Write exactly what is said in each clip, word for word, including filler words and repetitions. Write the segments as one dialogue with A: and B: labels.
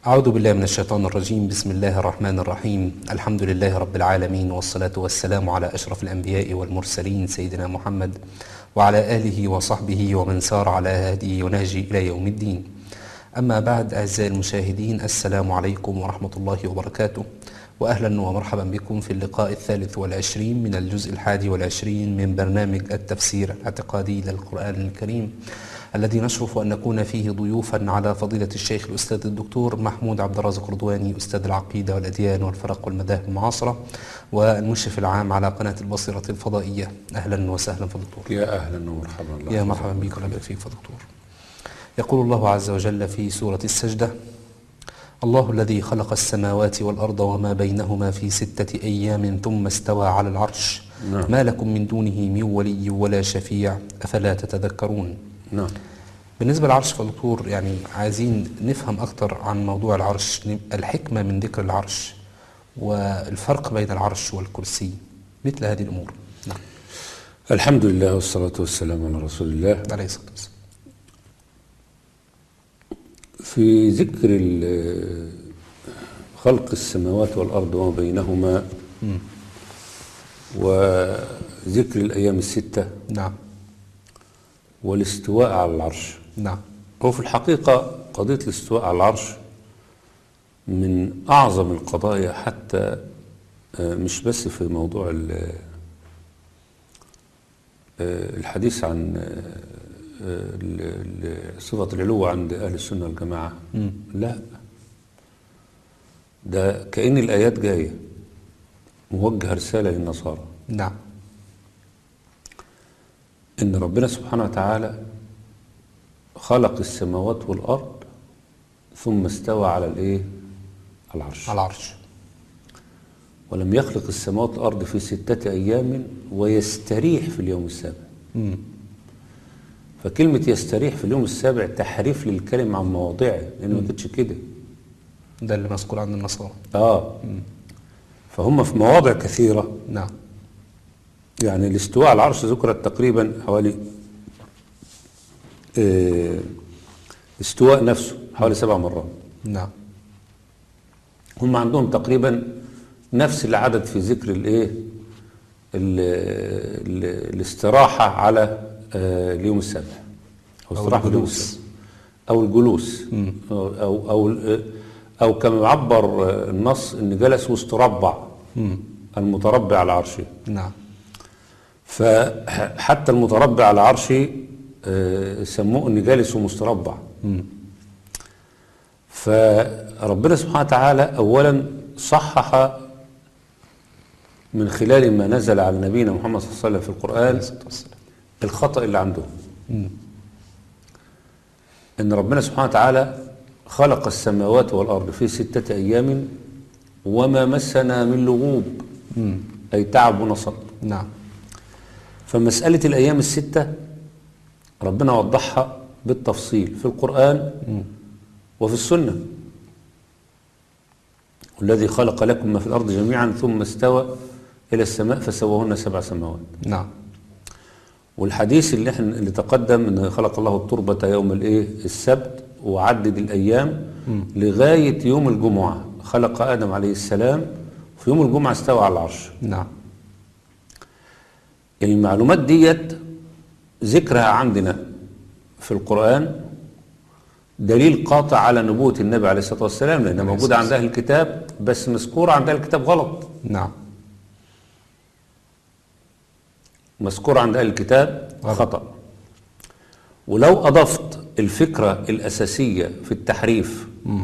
A: أعوذ بالله من الشيطان الرجيم. بسم الله الرحمن الرحيم. الحمد لله رب العالمين، والصلاة والسلام على أشرف الأنبياء والمرسلين سيدنا محمد وعلى آله وصحبه ومن سار على هديه ونهجه إلى يوم الدين. أما بعد، أعزائي المشاهدين، السلام عليكم ورحمة الله وبركاته، وأهلا ومرحبا بكم في اللقاء الثالث والعشرين من الجزء الحادي والعشرين من برنامج التفسير الاعتقادي للقرآن الكريم، الذي نشرف أن نكون فيه ضيوفا على فضيلة الشيخ الأستاذ الدكتور محمود عبد الرازق رضواني، أستاذ العقيدة والأديان والفرق والمذاهب المعاصرة، والمشرف العام على قناة البصيرة الفضائية. أهلا وسهلا فدكتور.
B: يا أهلا ومرحبا. الله
A: يا مرحبا بك ورحمة فيك فدكتور. يقول الله عز وجل في سورة السجدة: الله الذي خلق السماوات والأرض وما بينهما في ستة أيام ثم استوى على العرش. نعم. ما لكم من دونه من ولي ولا شفيع أفلا تتذكرون.
B: نعم.
A: بالنسبة للعرش فدكتور، يعني عايزين نفهم أكتر عن موضوع العرش، الحكمة من ذكر العرش والفرق بين العرش والكرسي، مثل هذه الأمور. نعم.
B: الحمد لله والصلاة والسلام على رسول الله
A: عليه الصلاة والسلام.
B: في ذكر خلق السماوات والأرض وما بينهما م. وذكر الأيام الستة،
A: نعم،
B: والاستواء على العرش.
A: نعم.
B: هو في الحقيقة قضية الاستواء على العرش من أعظم القضايا، حتى مش بس في موضوع الحديث عن صفة العلو عند أهل السنة والجماعة. م. لا، ده كأن الآيات جاية موجهة رسالة للنصارى.
A: نعم.
B: إن ربنا سبحانه وتعالى خلق السماوات والأرض ثم استوى على الإيه؟ على العرش.
A: على العرش.
B: ولم يخلق السماوات والأرض في ستة أيام ويستريح في اليوم السابع. م. فكلمة يستريح في اليوم السابع تحريف للكلمة عن مواضعه، لأنه ما كانتش كده.
A: ده اللي مذكور عند النصارى.
B: آه م. فهم في مواضع كثيرة.
A: نعم.
B: يعني الاستواء على العرش ذكرت تقريبا حوالي اه استواء نفسه حوالي سبع مرات.
A: نعم.
B: هم عندهم تقريبا نفس العدد في ذكر الايه الاستراحة على اه اليوم السابع، او استراحة الجلوس او الجلوس م. او او او, أو كما يعبر النص ان جلس واستربع م. المتربع على عرشه.
A: نعم.
B: فحتى المتربع على عرشه سموه ان جالس ومستربع. م. فربنا سبحانه وتعالى اولا صحح من خلال ما نزل على نبينا محمد صلى الله عليه وسلم في القرآن الخطأ اللي عندهم. م. ان ربنا سبحانه وتعالى خلق السماوات والأرض في ستة أيام وما مسنا من لغوب. م. أي تعب ونصب.
A: نعم.
B: فمسألة الأيام الستة ربنا وضحها بالتفصيل في القرآن م. وفي السنة. والذي خلق لكم ما في الأرض جميعا ثم استوى إلى السماء فسواهن سبع سماوات.
A: نعم.
B: والحديث اللي احنا اللي تقدم ان خلق الله التربة يوم الايه السبت وعدد الأيام م. لغاية يوم الجمعة خلق آدم عليه السلام، في يوم الجمعة استوى على العرش.
A: نعم.
B: المعلومات ديت ذكرها عندنا في القرآن دليل قاطع على نبوة النبي عليه الصلاة والسلام، لأنها موجودة عند أهل الكتاب بس مذكورة عند أهل الكتاب غلط.
A: نعم.
B: مذكورة عند أهل الكتاب خطأ. ولو أضفت الفكرة الأساسية في التحريف م.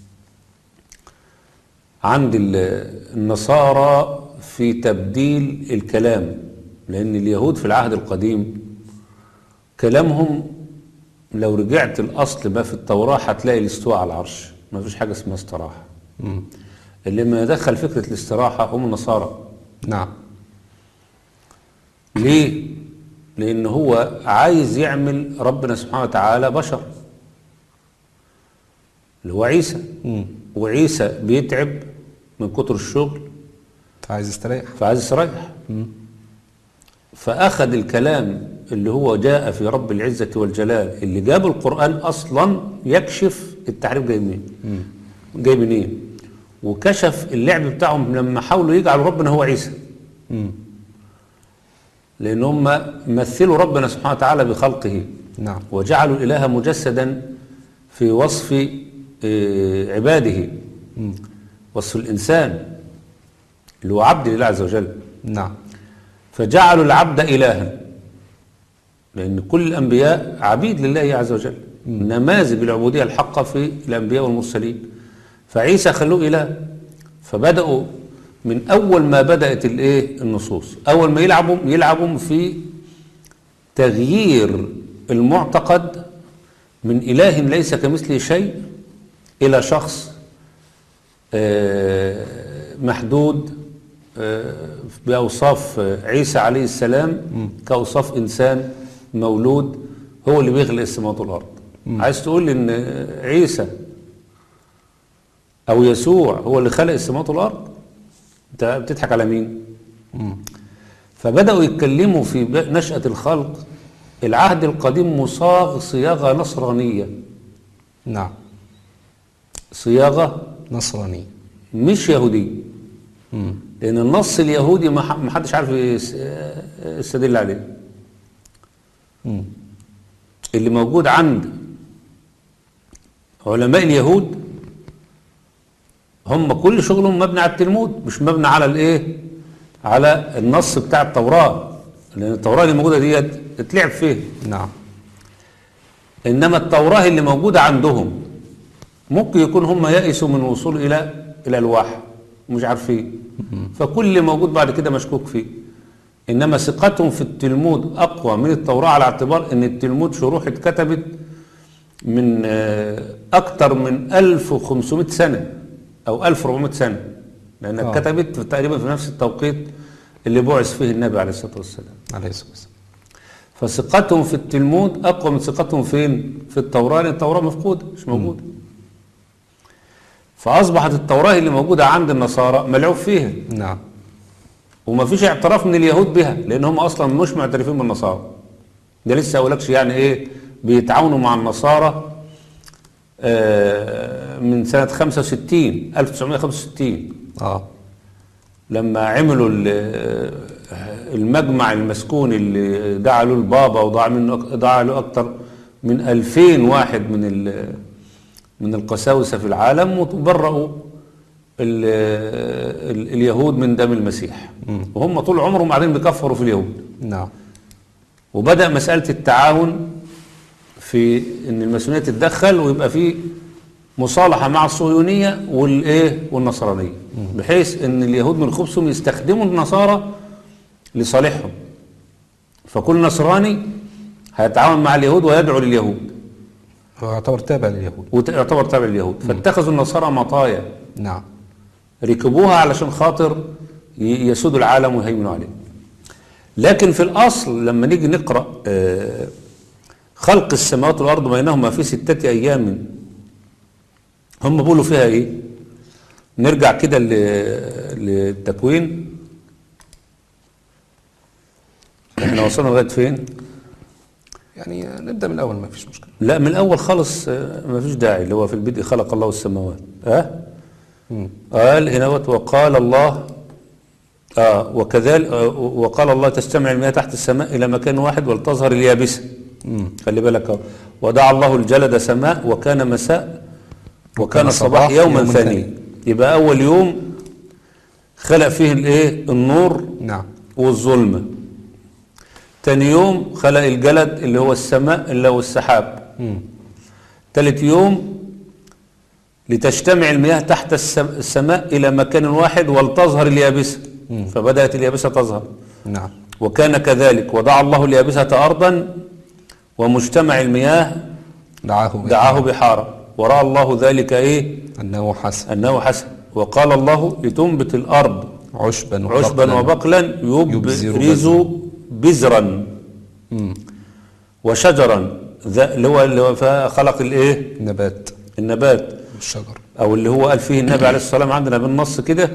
B: عند النصارى في تبديل الكلام، لأن اليهود في العهد القديم كلامهم لو رجعت الأصل ما في التوراة هتلاقي الاستواء على العرش، ما فيش حاجة اسمها استراحة. م. اللي ما دخل فكرة الاستراحة هم النصارى.
A: نعم.
B: ليه؟ لأن هو عايز يعمل ربنا سبحانه وتعالى بشر اللي هو عيسى. م. وعيسى بيتعب من كتر الشغل
A: فعايز يستريح
B: فعايز يستريح. فأخذ الكلام اللي هو جاء في رب العزة والجلال اللي جاب القرآن أصلا يكشف التحريف جاي منين. جاي منين، وكشف اللعب بتاعهم لما حاولوا يجعلوا ربنا هو عيسى.
A: مم.
B: لأن هم مثلوا ربنا سبحانه وتعالى بخلقه،
A: نعم.
B: وجعلوا الإله مجسدا في وصف آه، عباده،
A: مم.
B: وصف الإنسان اللي هو عبد لله عز وجل.
A: نعم.
B: فجعلوا العبد إلها، لأن كل الأنبياء عبيد لله عز وجل، نماذج العبودية الحقة في الأنبياء والمرسلين. فعيسى خلوه إله. فبدأوا من أول ما بدأت الإيه النصوص، أول ما يلعبوا يلعبوا في تغيير المعتقد من إله ليس كمثله شيء إلى شخص محدود بأوصاف عيسى عليه السلام كأوصاف إنسان مولود هو اللي بيخلق السماوات والأرض. عايز تقول إن عيسى أو يسوع هو اللي خلق السماوات والأرض؟ أنت بتضحك على مين؟
A: مم.
B: فبدأوا يتكلموا في نشأة الخلق. العهد القديم مصاغ صياغة نصرانية.
A: نعم.
B: صياغة
A: نصراني
B: مش يهودي.
A: مم.
B: لأن النص اليهودي ما حدش عارف يستدل عليه.
A: مم.
B: اللي موجود عند علماء اليهود هم كل شغلهم مبني على التلمود، مش مبني على الايه، على النص بتاع التوراة، لأن التوراة اللي موجودة ديت اتلعب فيه.
A: نعم.
B: إنما التوراة اللي موجودة عندهم ممكن يكون هم يأسوا من الوصول إلى إلى الوحي مش عارفين، فكل اللي موجود بعد كده مشكوك فيه. إنما ثقتهم في التلمود أقوى من التوراة، على اعتبار إن التلمود شروح اتكتبت من أكتر من ألف وخمسمائة سنة أو ألف وأربعمائة سنة، لأنها
A: آه.
B: اتكتبت تقريبا في نفس التوقيت اللي بعث فيه النبي عليه الصلاة والسلام.
A: عليه الصلاة والسلام.
B: فثقتهم في التلمود أقوى من ثقتهم فين؟ في التوراة، لأن التوراة مفقودة مش موجودة. فأصبحت التوراة اللي موجودة عند النصارى ملعوب فيها.
A: نعم.
B: وما فيش اعتراف من اليهود بها، لأن هم أصلا مش معترفين بالنصارى. ده لسه أقولكش يعني إيه بيتعاونوا مع النصارى آه من سنة خمسة وستين ألف وتسعمائة وخمسة وستين
A: اه
B: لما عملوا المجمع المسكون اللي دعا له البابا وضاع منه ضاع له أكتر من ألفين واحد من من القساوسة في العالم، وبرأوا ال ال اليهود من دم المسيح.
A: مم.
B: وهم طول عمرهم قاعدين بيكفروا في اليهود.
A: نعم.
B: وبدأ مسألة التعاون في ان الماسونية تتدخل ويبقى في مصالحة مع الصهيونية والايه والنصرانية، بحيث ان اليهود من خبثهم يستخدموا النصارى لصالحهم. فكل نصراني هيتعاون مع اليهود ويدعو لليهود،
A: هو يعتبر تابع لليهود.
B: ويعتبر تابع لليهود. فاتخذوا النصارى مطايا،
A: نعم.
B: ركبوها علشان خاطر يسودوا العالم ويهيمنوا عليه. لكن في الأصل لما نيجي نقرأ خلق السماوات والأرض بينهما في ستة أيام، هم بيقولوا فيها إيه؟ نرجع كده للتكوين. احنا وصلنا لغاية فين؟
A: يعني نبدأ من الأول ما فيش مشكلة.
B: لا من الأول خالص ما فيش داعي، اللي هو في البدء خلق الله السماوات. أه؟ قال هنا وقال الله آه وكذلك آه وقال الله تستمع المياه تحت السماء إلى مكان واحد ولتظهر اليابسة. خلي بالك اهو. ودعا الله الجلد سماء وكان مساء وكان الصباح يوما يوم ثانيا. يبقى أول يوم خلق فيه الايه النور،
A: نعم،
B: والظلمة. تاني يوم خلق الجلد اللي هو السماء اللي هو السحاب.
A: مم.
B: تالت يوم لتجتمع المياه تحت السماء إلى مكان واحد ولتظهر اليابسة. مم. فبدأت اليابسة تظهر.
A: نعم.
B: وكان كذلك ودعا الله اليابسة أرضا ومجتمع المياه
A: دعاه بحارة.
B: دعاه بحارة ورأى الله ذلك إيه
A: أنه حسن
B: أنه حسن. وقال الله لتنبت الأرض
A: عشبا
B: وبقلا, عشبا وبقلا يبرز بذرا وشجرا، اللي هو اللي هو خلق الايه
A: نبات
B: النبات
A: الشجر،
B: او اللي هو قال فيه النبي عليه الصلاه والسلام عندنا بالنص كده.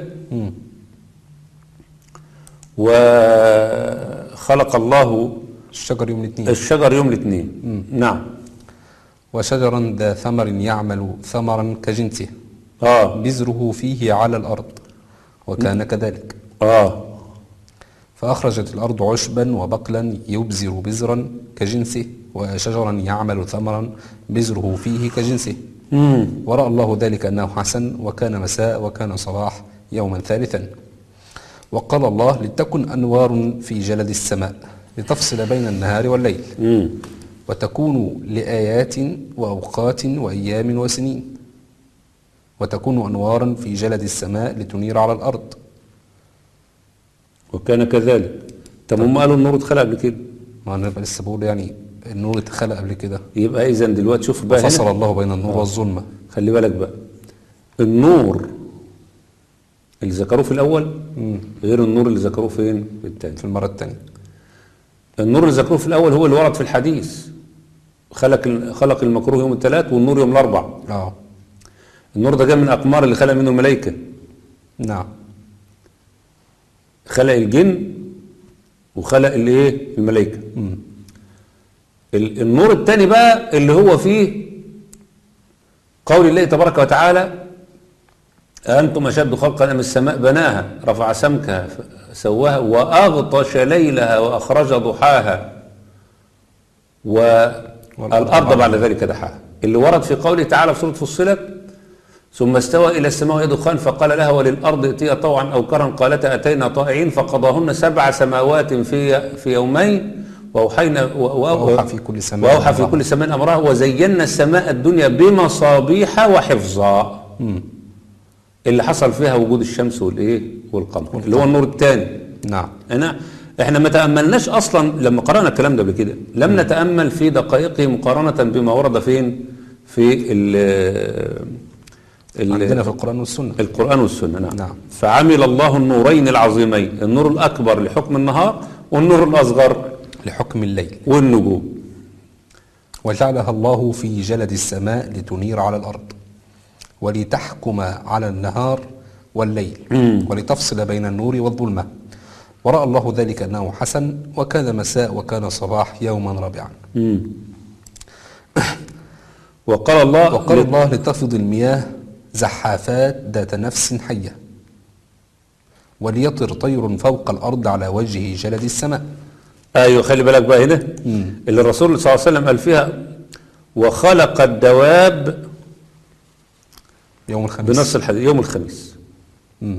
B: وخلق الله
A: الشجر يوم الاثنين
B: الشجر يوم الاثنين. نعم.
A: وشجرا ذا ثمر يعمل ثمرا كجنسه.
B: اه
A: بذره فيه على الأرض وكان كذلك.
B: اه
A: فأخرجت الأرض عشبا وبقلا يبزر بزرا كجنسه وشجرا يعمل ثمرا بزره فيه كجنسه.
B: امم
A: ورأى الله ذلك أنه حسن وكان مساء وكان صباح يوما ثالثا. وقال الله لتكن أنوار في جلد السماء لتفصل بين النهار والليل
B: امم
A: وتكون لآيات وأوقات وأيام وسنين وتكون أنوارا في جلد السماء لتنير على الأرض.
B: وكان كذلك. طب هم قالوا النور اتخلق قبل كده.
A: ما أنا لسه بقول يعني النور اتخلق قبل كده.
B: يبقى اذا دلوقتي شوف بقى
A: فصل
B: هنا
A: الله بين النور
B: آه.
A: والظلمة.
B: خلي بالك بقى النور اللي ذكروه في الاول
A: مم.
B: غير النور اللي ذكروه فين في الثاني.
A: في المرة الثانية.
B: النور اللي ذكروه في الاول هو اللي ورد في الحديث، خلق خلق المكروه يوم الثلاث والنور يوم الاربع.
A: اه
B: النور ده جاء من اقمار اللي خلق منه الملائكه.
A: نعم.
B: خلق الجن وخلق الايه الملائكه.
A: مم.
B: ال- النور الثاني بقى اللي هو فيه قول الله تبارك وتعالى أنتم أشد خلقا من السماء بناها رفع سمكها سواها وأغطش ليلها وأخرج ضحاها والأرض بعد ذلك دحاها، اللي ورد في قوله تعالى في سورة فصلت ثم استوى إلى السماء وهي دخان فقال لها وللأرض ائتيا طوعا أو كرها قالتا أتينا طائعين فقضاهن سبع سماوات في في يومين وأوحينا
A: وأوحى في كل سماء
B: وأوحى في كل سماء أمرها وزينا السماء الدنيا بمصابيح وحفظا، اللي حصل فيها وجود الشمس والايه والقمر اللي هو النور الثاني.
A: نعم.
B: انا احنا ما تاملناش اصلا لما قرانا الكلام ده قبل كده، لم م. نتامل في دقائقه مقارنه بما ورد فين في ال
A: عندنا في القرآن والسنة.
B: القرآن والسنة. نعم.
A: نعم.
B: فعمل الله النورين العظيمين، النور الأكبر لحكم النهار والنور الأصغر
A: لحكم الليل
B: والنجوم.
A: وجعلها الله في جلد السماء لتنير على الأرض ولتحكم على النهار والليل
B: مم.
A: ولتفصل بين النور والظلمة. ورأى الله ذلك أنه حسن وكان مساء وكان صباح يوما رابعا.
B: مم. وقال الله
A: وقال الله لتفض المياه زحافات ذات نفس حية وليطر طير فوق الأرض على وجه جلد السماء.
B: ايوه خلي بالك بقى هنا مم. اللي الرسول صلى الله عليه وسلم قال فيها وخلق الدواب
A: يوم الخميس
B: بنص الحديث يوم الخميس.
A: مم.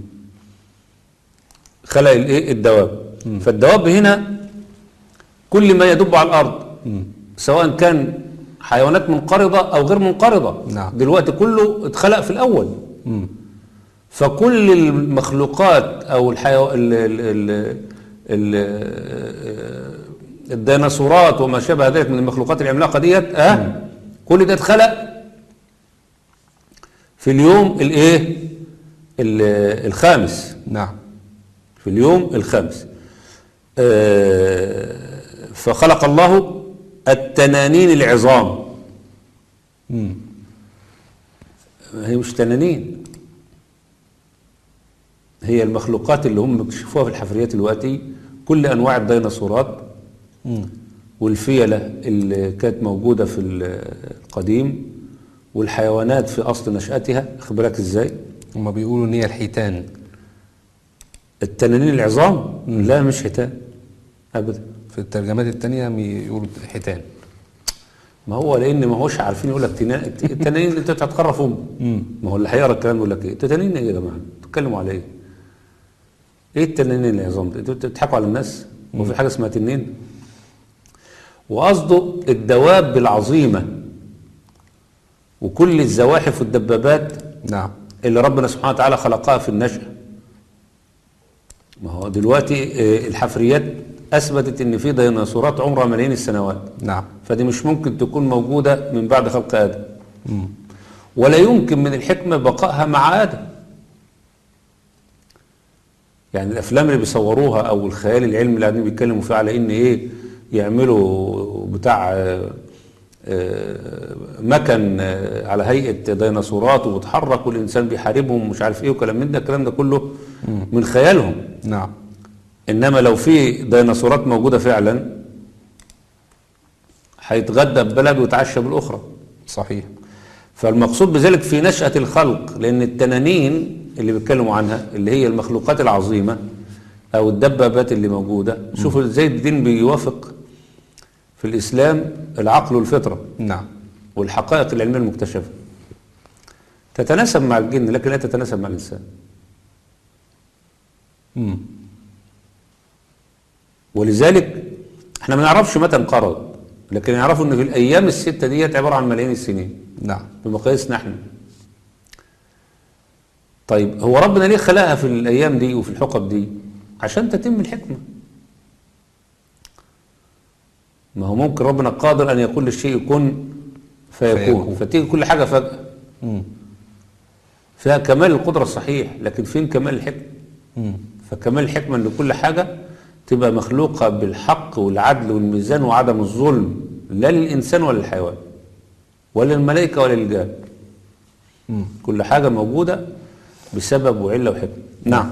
B: خلق الايه الدواب. مم. فالدواب هنا كل ما يدب على الارض مم. سواء كان حيوانات منقرضه او غير منقرضه.
A: نعم.
B: دلوقتي كله اتخلق في الاول. مم. فكل المخلوقات او الحيو... ال... ال... ال... ال... الديناصورات وما شابه ذلك من المخلوقات العملاقه ديت اه كل ده اتخلق في اليوم الايه الخامس.
A: نعم.
B: في اليوم الخامس. آه فخلق الله التنانين العظام.
A: مم.
B: هي مش تنانين، هي المخلوقات اللي هم بيكشفوها في الحفريات دلوقتي كل انواع الديناصورات
A: مم.
B: والفيلة اللي كانت موجودة في القديم والحيوانات في أصل نشأتها. خد بالك إزاي؟
A: هم بيقولوا إن هي الحيتان.
B: التنانين العظام؟ مم. لا مش حيتان أبدا.
A: في الترجمات التانية يقولوا حيتان.
B: ما هو لأن ما هوش عارفين يقول لك التنانين اللي أنت هتخرفهم. ما هو اللي هيقرا الكلام يقول لك إيه؟ التنانين إيه يا جماعة؟ بتتكلموا على إيه؟ إيه التنانين العظام دي؟ أنتوا بتضحكوا على الناس؟ وفي حاجة اسمها تنين؟ وقصده الدواب العظيمة وكل الزواحف والدبابات.
A: نعم.
B: اللي ربنا سبحانه وتعالى خلقها في النشأة. ما هو دلوقتي الحفريات أثبتت إن في ديناصورات عمرها ملايين السنوات.
A: نعم.
B: فدي مش ممكن تكون موجودة من بعد خلق آدم.
A: مم.
B: ولا يمكن من الحكمة بقائها مع آدم. يعني الأفلام اللي بيصوروها أو الخيال العلمي اللي قاعدين بيتكلموا فيه على إن إيه يعملوا بتاع مكن على هيئة ديناصورات وبتحرك والإنسان بيحاربهم ومش عارف إيه وكلام من ده، الكلام ده كله من خيالهم.
A: نعم.
B: إنما لو في ديناصورات موجودة فعلا هيتغدى ببلد ويتعشى بالأخرى.
A: صحيح.
B: فالمقصود بذلك في نشأة الخلق، لأن التنانين اللي بيتكلموا عنها اللي هي المخلوقات العظيمة أو الدبابات اللي موجودة، شوفوا ازاي الدين بيوافق في الإسلام العقل والفطرة.
A: نعم.
B: والحقائق العلمية المكتشفة تتناسب مع الجن لكن لا تتناسب مع الإنسان.
A: مم.
B: ولذلك احنا ما نعرفش متى انقرض، لكن نعرفوا ان في الأيام الستة ديت عبارة عن ملايين السنين.
A: نعم.
B: بمقاييسنا احنا. طيب هو ربنا ليه خلقها في الأيام دي وفي الحقب دي؟ عشان تتم الحكمة. ما هو ممكن ربنا قادر أن يقول للشيء كن فيكون, فيكون. فتيجي كل حاجة فجأة.
A: مم.
B: فيها كمال القدرة الصحيح، لكن فين كمال الحكمة؟
A: مم.
B: فكمال الحكمة أن كل حاجة تبقى مخلوقة بالحق والعدل والميزان وعدم الظلم، لا للإنسان ولا للحيوان ولا للملائكة ولا للجان. كل حاجة موجودة بسبب وعلة وحكمة. نعم.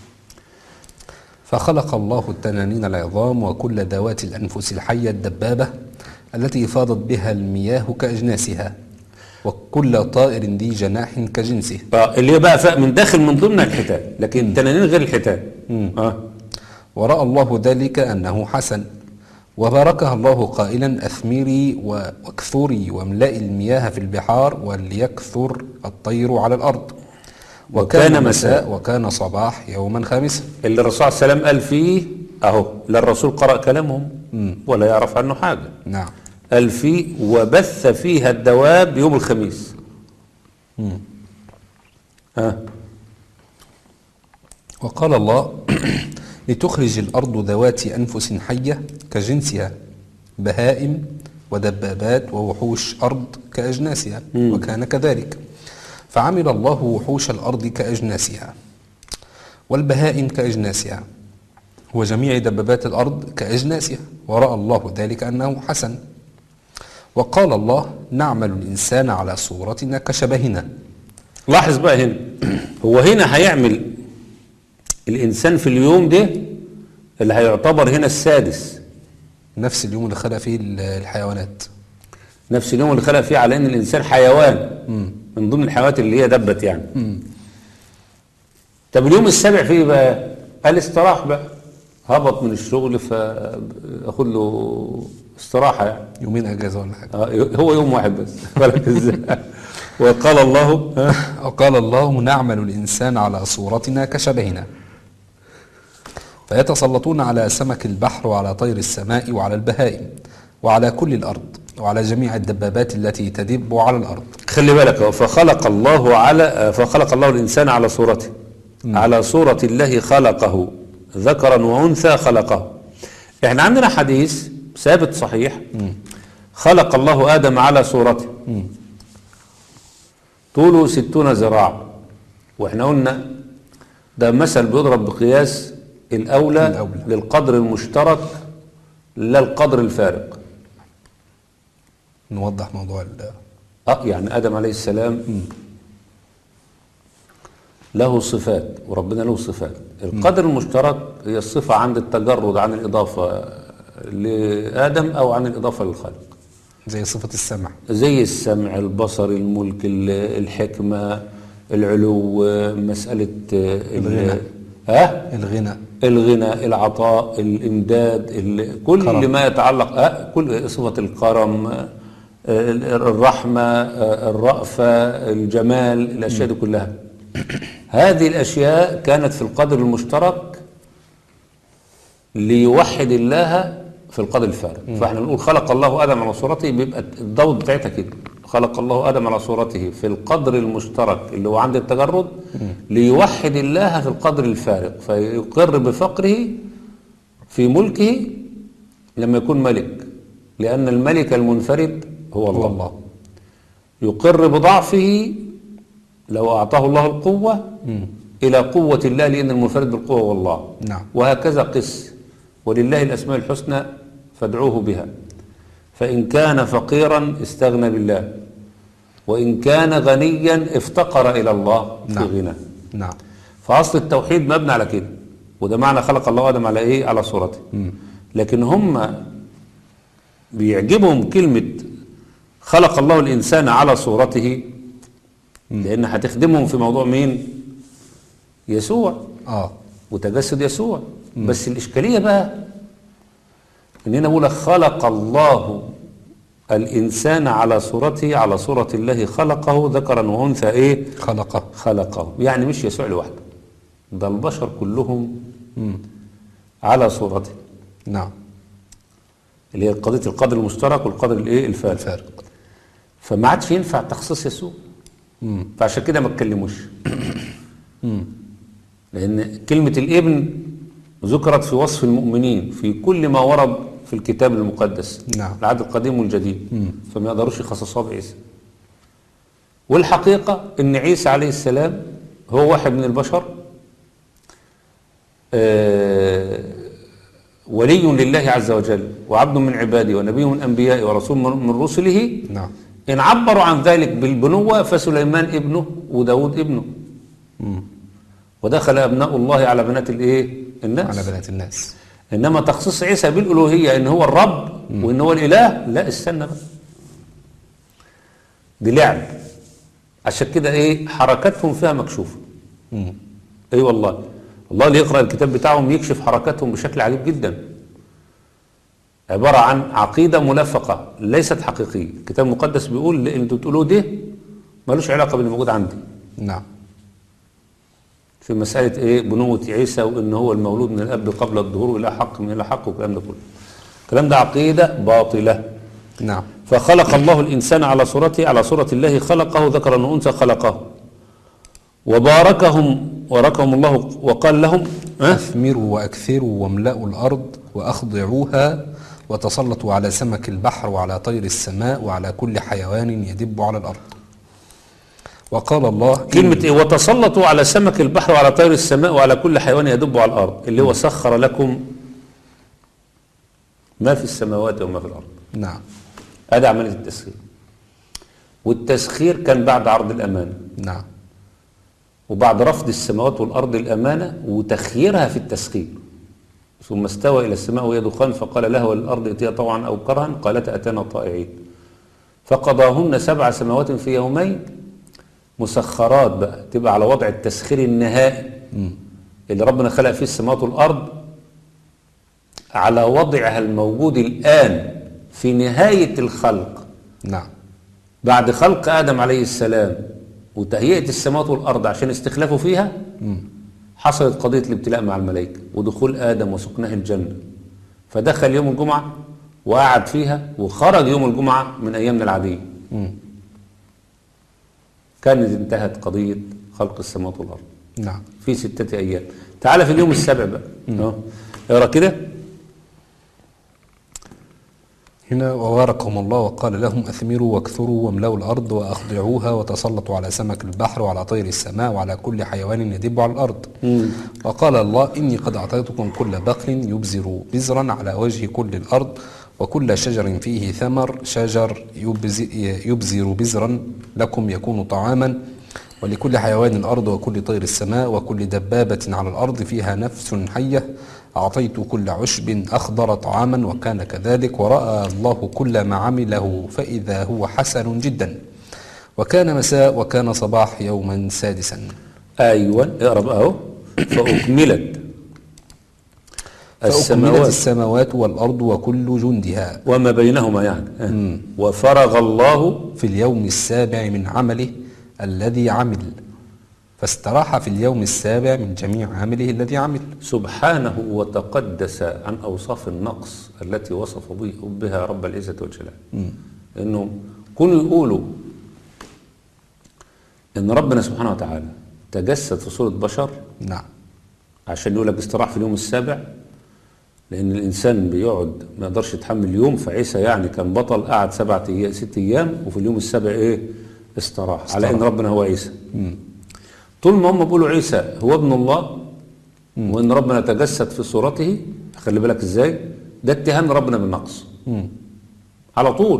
A: فخلق الله التنانين العظام وكل ذوات الأنفس الحية الدبابة التي فاضت بها المياه كأجناسها، وكل طائر ذي جناح كجنسه.
B: آه اللي بقى من داخل من ضمن الحيتان، لكن التنانين غير الحيتان.
A: آه. ورأى الله ذلك أنه حسن، وباركها الله قائلا أثمري واكثري واملئي المياه في البحار وليكثر الطير على الأرض. وكان, وكان مساء وكان صباح يوما خامسا.
B: اللي الرسول عليه السلام قال فيه اهو، لا الرسول قرأ كلامهم ولا يعرف عنه حاجة.
A: نعم.
B: قال فيه وبث فيها الدواب يوم الخميس.
A: مم.
B: ها.
A: وقال الله لتخرج الأرض ذوات أنفس حية كجنسها، بهائم ودبابات ووحوش أرض كأجناسها. مم. وكان كذلك، فعمل الله وحوش الأرض كأجناسها والبهائم كأجناسها وجميع دبابات الأرض كأجناسها، ورأى الله ذلك أنه حسن. وقال الله نعمل الإنسان على صورتنا كشبهنا.
B: لاحظ بقى هنا، هو هنا هيعمل الإنسان في اليوم ده اللي هيعتبر هنا السادس،
A: نفس اليوم اللي خلق فيه الحيوانات،
B: نفس اليوم اللي خلق فيه على أن الإنسان حيوان. مم. من ضمن الحيوانات اللي هي دبت يعني. مم. طب اليوم السابع فيه بقى قال استراح بقى، هبط من الشغل فأخذ له استراحة يعني.
A: يومين أجازة ولا حاجة.
B: آه هو يوم واحد بس. وقال الله
A: وقال الله نعمل الإنسان على صورتنا كشبهنا، فيتسلطون على سمك البحر وعلى طير السماء وعلى البهائم وعلى كل الأرض وعلى جميع الدبابات التي تدب على الأرض.
B: خلي بالك، فخلق الله على فخلق الله الإنسان على صورته. م. على صورة الله خلقه، ذكرا وأنثى خلقه. احنا عندنا حديث ثابت صحيح. م. خلق الله آدم على صورته. م. طوله ستون ذراع، واحنا قلنا ده مثل بيضرب بقياس الأولى, الأولى للقدر المشترك لا القدر الفارق.
A: نوضح موضوع ال
B: اه يعني آدم عليه السلام م. له صفات وربنا له صفات. القدر م. المشترك هي الصفة عند التجرد عن الإضافة لآدم أو عن الإضافة للخالق،
A: زي صفة السمع،
B: زي السمع، البصر، الملك، الحكمة، العلو، مسألة
A: الغنى،
B: ها
A: الغنى
B: الغنى العطاء، الإمداد، كل كرم. ما يتعلق اه كل صفة الكرم، الرحمة، الرأفة، الجمال، الأشياء دي كلها. هذه الأشياء كانت في القدر المشترك ليوحد الله في القدر الفارق. فاحنا نقول خلق الله آدم على صورته، بيبقى الضوء بتاعتها كده، خلق الله آدم على صورته في القدر المشترك اللي هو عند التجرد ليوحد الله في القدر الفارق، فيقر بفقره في ملكه لما يكون ملك، لأن الملك المنفرد هو الله. الله. يقر بضعفه لو أعطاه الله القوة م. إلى قوة الله، لأن المنفرد بالقوة هو الله.
A: نعم.
B: وهكذا قس، ولله الأسماء الحسنى فادعوه بها، فإن كان فقيرا استغنى بالله، وإن كان غنيا افتقر إلى الله في
A: نعم.
B: غنى.
A: نعم.
B: فأصل التوحيد مبني على كده، وده معنى خلق الله آدم على إيه؟ على صورته. م. لكن هم بيعجبهم كلمة خلق الله الإنسان على صورته، لأن هتخدمهم في موضوع مين؟ يسوع
A: اه
B: وتجسد يسوع. بس الإشكالية بقى إن هنا بقول خلق الله الإنسان على صورته، على صورة الله خلقه ذكرا وأنثى إيه؟
A: خلقه
B: خلقه، يعني مش يسوع لوحده، ده البشر كلهم على صورته.
A: نعم.
B: اللي هي قضية القدر المشترك والقدر الإيه؟ الفارق.
A: الفارق.
B: فما عادش ينفع تخصيص يسوع.
A: مم.
B: فعشان كده ما اتكلموش. لأن كلمة الابن ذكرت في وصف المؤمنين في كل ما ورد في الكتاب المقدس.
A: نعم.
B: العهد القديم والجديد.
A: مم.
B: فما يقدروش يخصصوها بعيسى. والحقيقة ان عيسى عليه السلام هو واحد من البشر، آه ولي لله عز وجل وعبد من عباده ونبي من أنبيائه ورسول من رسله.
A: نعم.
B: إن عبروا عن ذلك بالبنوة فسليمان ابنه وداود ابنه.
A: مم.
B: ودخل أبناء الله على بنات الإيه؟ الناس.
A: على بنات الناس.
B: إنما تخصيص عيسى بالألوهية إن هو الرب مم. وإن هو الإله، لا استنى بقى، دي لعب. عشان كده إيه حركاتهم فيها مكشوفة.
A: مم.
B: أي والله، الله اللي يقرأ الكتاب بتاعهم يكشف حركاتهم بشكل عجيب جدا. عبارة عن عقيدة ملفقة ليست حقيقية. الكتاب المقدس بيقول اللي انتوا بتقولوه ده ملوش علاقة باللي موجود عندي.
A: نعم.
B: في مسألة ايه بنوة عيسى وان هو المولود من الاب قبل الظهور الى حق من الى حق والكلام ده كله. الكلام ده عقيدة باطلة.
A: نعم.
B: فخلق الله الانسان على صورته، على صورة الله خلقه ذكرا وانثى خلقه. وباركهم باركهم الله وقال لهم
A: اثمروا واكثروا واملأوا الارض واخضعوها وتسلطوا على سمك البحر وعلى طير السماء وعلى كل حيوان يدب على الارض. وقال الله
B: كلمة إيه؟ وتسلطوا على سمك البحر وعلى طير السماء وعلى كل حيوان يدب على الأرض، اللي هو سخر لكم ما في السماوات وما في الأرض.
A: نعم.
B: هذا عملية التسخير. والتسخير كان بعد عرض الأمانة.
A: نعم.
B: وبعد رفض السماوات والأرض الأمانة وتخييرها في التسخير. ثم استوى إلى السماء وهي دخان فقال لها والأرض ائتيا طوعا أو كرها قالتا أتانا طائعين. فقضاهن سبع سماوات في يومين مسخرات بقى، تبقى على وضع التسخير النهائي اللي ربنا خلق فيه السماوات والأرض على وضعها الموجود الآن في نهاية الخلق.
A: نعم.
B: بعد خلق آدم عليه السلام وتهيئة السماوات والأرض عشان استخلافه فيها
A: مم.
B: حصلت قضية الابتلاء مع الملائكة ودخول آدم وسكنه الجنة. فدخل يوم الجمعة وقعد فيها وخرج يوم الجمعة من أيامنا العادية.
A: مم.
B: كانت انتهت قضية خلق السماوات والأرض.
A: نعم.
B: في ستة أيام. تعال في اليوم السابع بقى. اه اقرا كده
A: هنا وباركهم الله وقال لهم أثمروا واكثروا واملأوا الأرض وأخضعوها وتسلطوا على سمك البحر وعلى طير السماء وعلى كل حيوان يدب على الأرض.
B: مم.
A: وقال الله إني قد أعطيتكم كل بقل يبزر بزرا على وجه كل الأرض وكل شجر فيه ثمر شجر يبزر بزرا لكم يكون طعاما ولكل حيوان الأرض وكل طير السماء وكل دبابة على الأرض فيها نفس حية أعطيت كل عشب أخضر طعاما وكان كذلك ورأى الله كل ما عمله فإذا هو حسن جدا وكان مساء وكان صباح يوما سادسا.
B: أيوة اقرأ بقى اهو. فأكملت
A: السماوات, السماوات والأرض وكل جندها
B: وما بينهما يعني
A: مم.
B: وفرغ الله
A: في اليوم السابع من عمله الذي عمل فاستراح في اليوم السابع من جميع عمله الذي عمل.
B: سبحانه وتقدس عن أوصاف النقص التي وصف بها رب العزة والجلال. إنه كانوا يقولوا إن ربنا سبحانه وتعالى تجسد في صورة بشر.
A: نعم.
B: عشان يقول لك استراح في اليوم السابع، لأن الإنسان بيقعد ما يقدرش يتحمل يوم، فعيسى يعني كان بطل قعد سبعة أيام ست أيام وفي اليوم السابع إيه استراح, استراح. على إن ربنا هو عيسى. مم. طول ما هم بيقولوا عيسى هو ابن الله مم. وإن ربنا تجسد في صورته، خلي بالك إزاي ده اتهام ربنا بالنقص. مم. على طول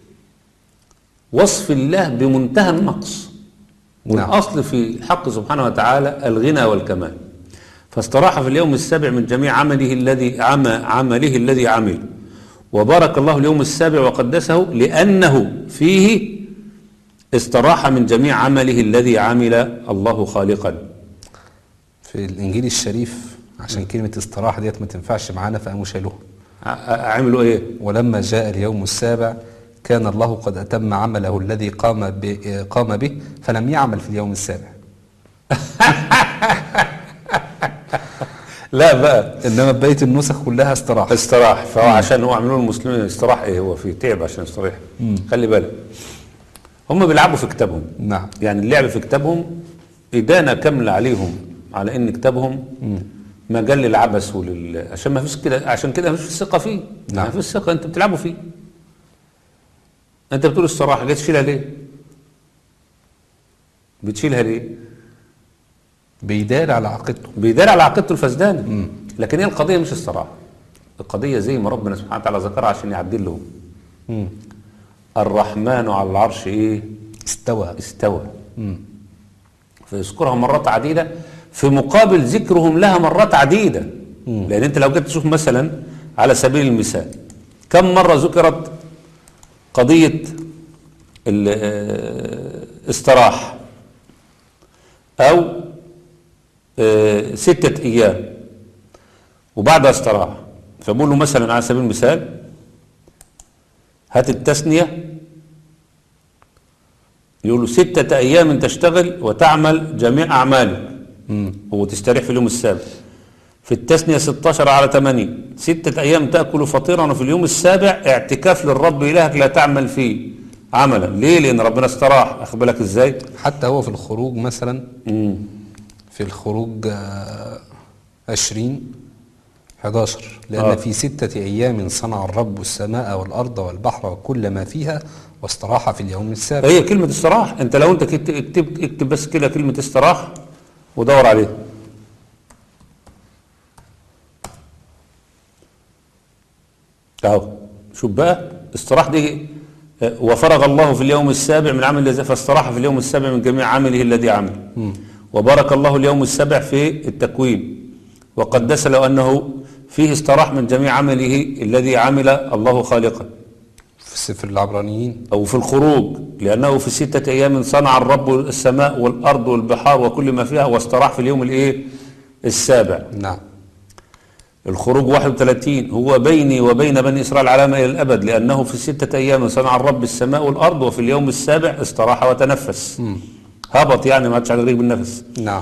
B: وصف الله بمنتهى النقص. والأصل نعم. في الحق سبحانه وتعالى الغنى والكمال. فاستراح في اليوم السابع من جميع عمله الذي عم عمله الذي عمل وبارك الله اليوم السابع وقدسه لأنه فيه استراح من جميع عمله الذي عمل الله خالقا.
A: في الإنجيل الشريف عشان كلمة استراحة ديت ما تنفعش معانا فقاموا شالوها.
B: عملوا ايه؟
A: ولما جاء اليوم السابع كان الله قد أتم عمله الذي قام قام به فلم يعمل في اليوم السابع.
B: لا بقى،
A: إنما بقية النسخ كلها استراح.
B: استراح. فهو عشان هو عملوا المسلمين استراح ايه؟ هو في تعب عشان يستريح. خلي بالك، هم بيلعبوا في كتابهم.
A: نعم.
B: يعني اللعب في كتابهم إدانة كاملة عليهم على إن كتابهم مجال للعبث ولل عشان ما فيش كده، عشان كده ما فيش ثقة فيه.
A: نعم.
B: ما فيش ثقة، أنت بتلعبوا فيه. أنت بتقول الصراحة، جاي تشيلها ليه؟ بتشيلها ليه؟
A: بيدار على عقيدته.
B: بيدار على عقيدته الفسدانة. لكن هي القضية مش الصراحة. القضية زي ما ربنا سبحانه وتعالى ذكرها عشان يعدل لهم.
A: مم.
B: الرحمن على العرش إيه؟
A: استوى.
B: استوى. فيذكرها مرات عديدة في مقابل ذكرهم لها مرات عديدة. مم. لأن أنت لو جيت تشوف مثلا على سبيل المثال كم مرة ذكرت قضية الاستراح أو ستة أيام وبعدها استراح. فبقول له مثلا على سبيل المثال هات التثنية، يقول له ستة أيام تشتغل وتعمل جميع أعمالك وتستريح في اليوم السابع. في التثنية ستاشر على ثمانية، ستة أيام تأكل فطيرا وفي اليوم السابع اعتكاف للرب إلهك لا تعمل فيه عملا. ليه؟ لأن ربنا استراح. أخد بالك إزاي؟
A: حتى هو في الخروج مثلا
B: مم.
A: في الخروج عشرين حداشر لأن
B: آه.
A: في ستة أيام صنع الرب السماء والأرض والبحر وكل ما فيها واستراح في اليوم السابع.
B: هي كلمة استراح. أنت لو أنت اكتب اكتب بس كده كلمة استراح ودور عليها. أهو شوف بقى استراح دي، وفرغ الله في اليوم السابع من عمل الذي فاستراح في اليوم السابع من جميع عمله الذي عمل. وبارك الله اليوم السابع في التكوين وقدس له أنه فيه استراح من جميع عمله الذي عمل الله خالقا.
A: في سفر العبرانيين
B: أو في الخروج لأنه في ستة أيام صنع الرب السماء والأرض والبحار وكل ما فيها واستراح في اليوم الإيه؟ السابع.
A: نعم.
B: الخروج واحد وثلاثين هو بيني وبين بني إسرائيل علامة إلى الأبد لأنه في ستة أيام صنع الرب السماء والأرض وفي اليوم السابع استراح وتنفس. م. هبط يعني ما عادش على غريب بالنفس.
A: نعم.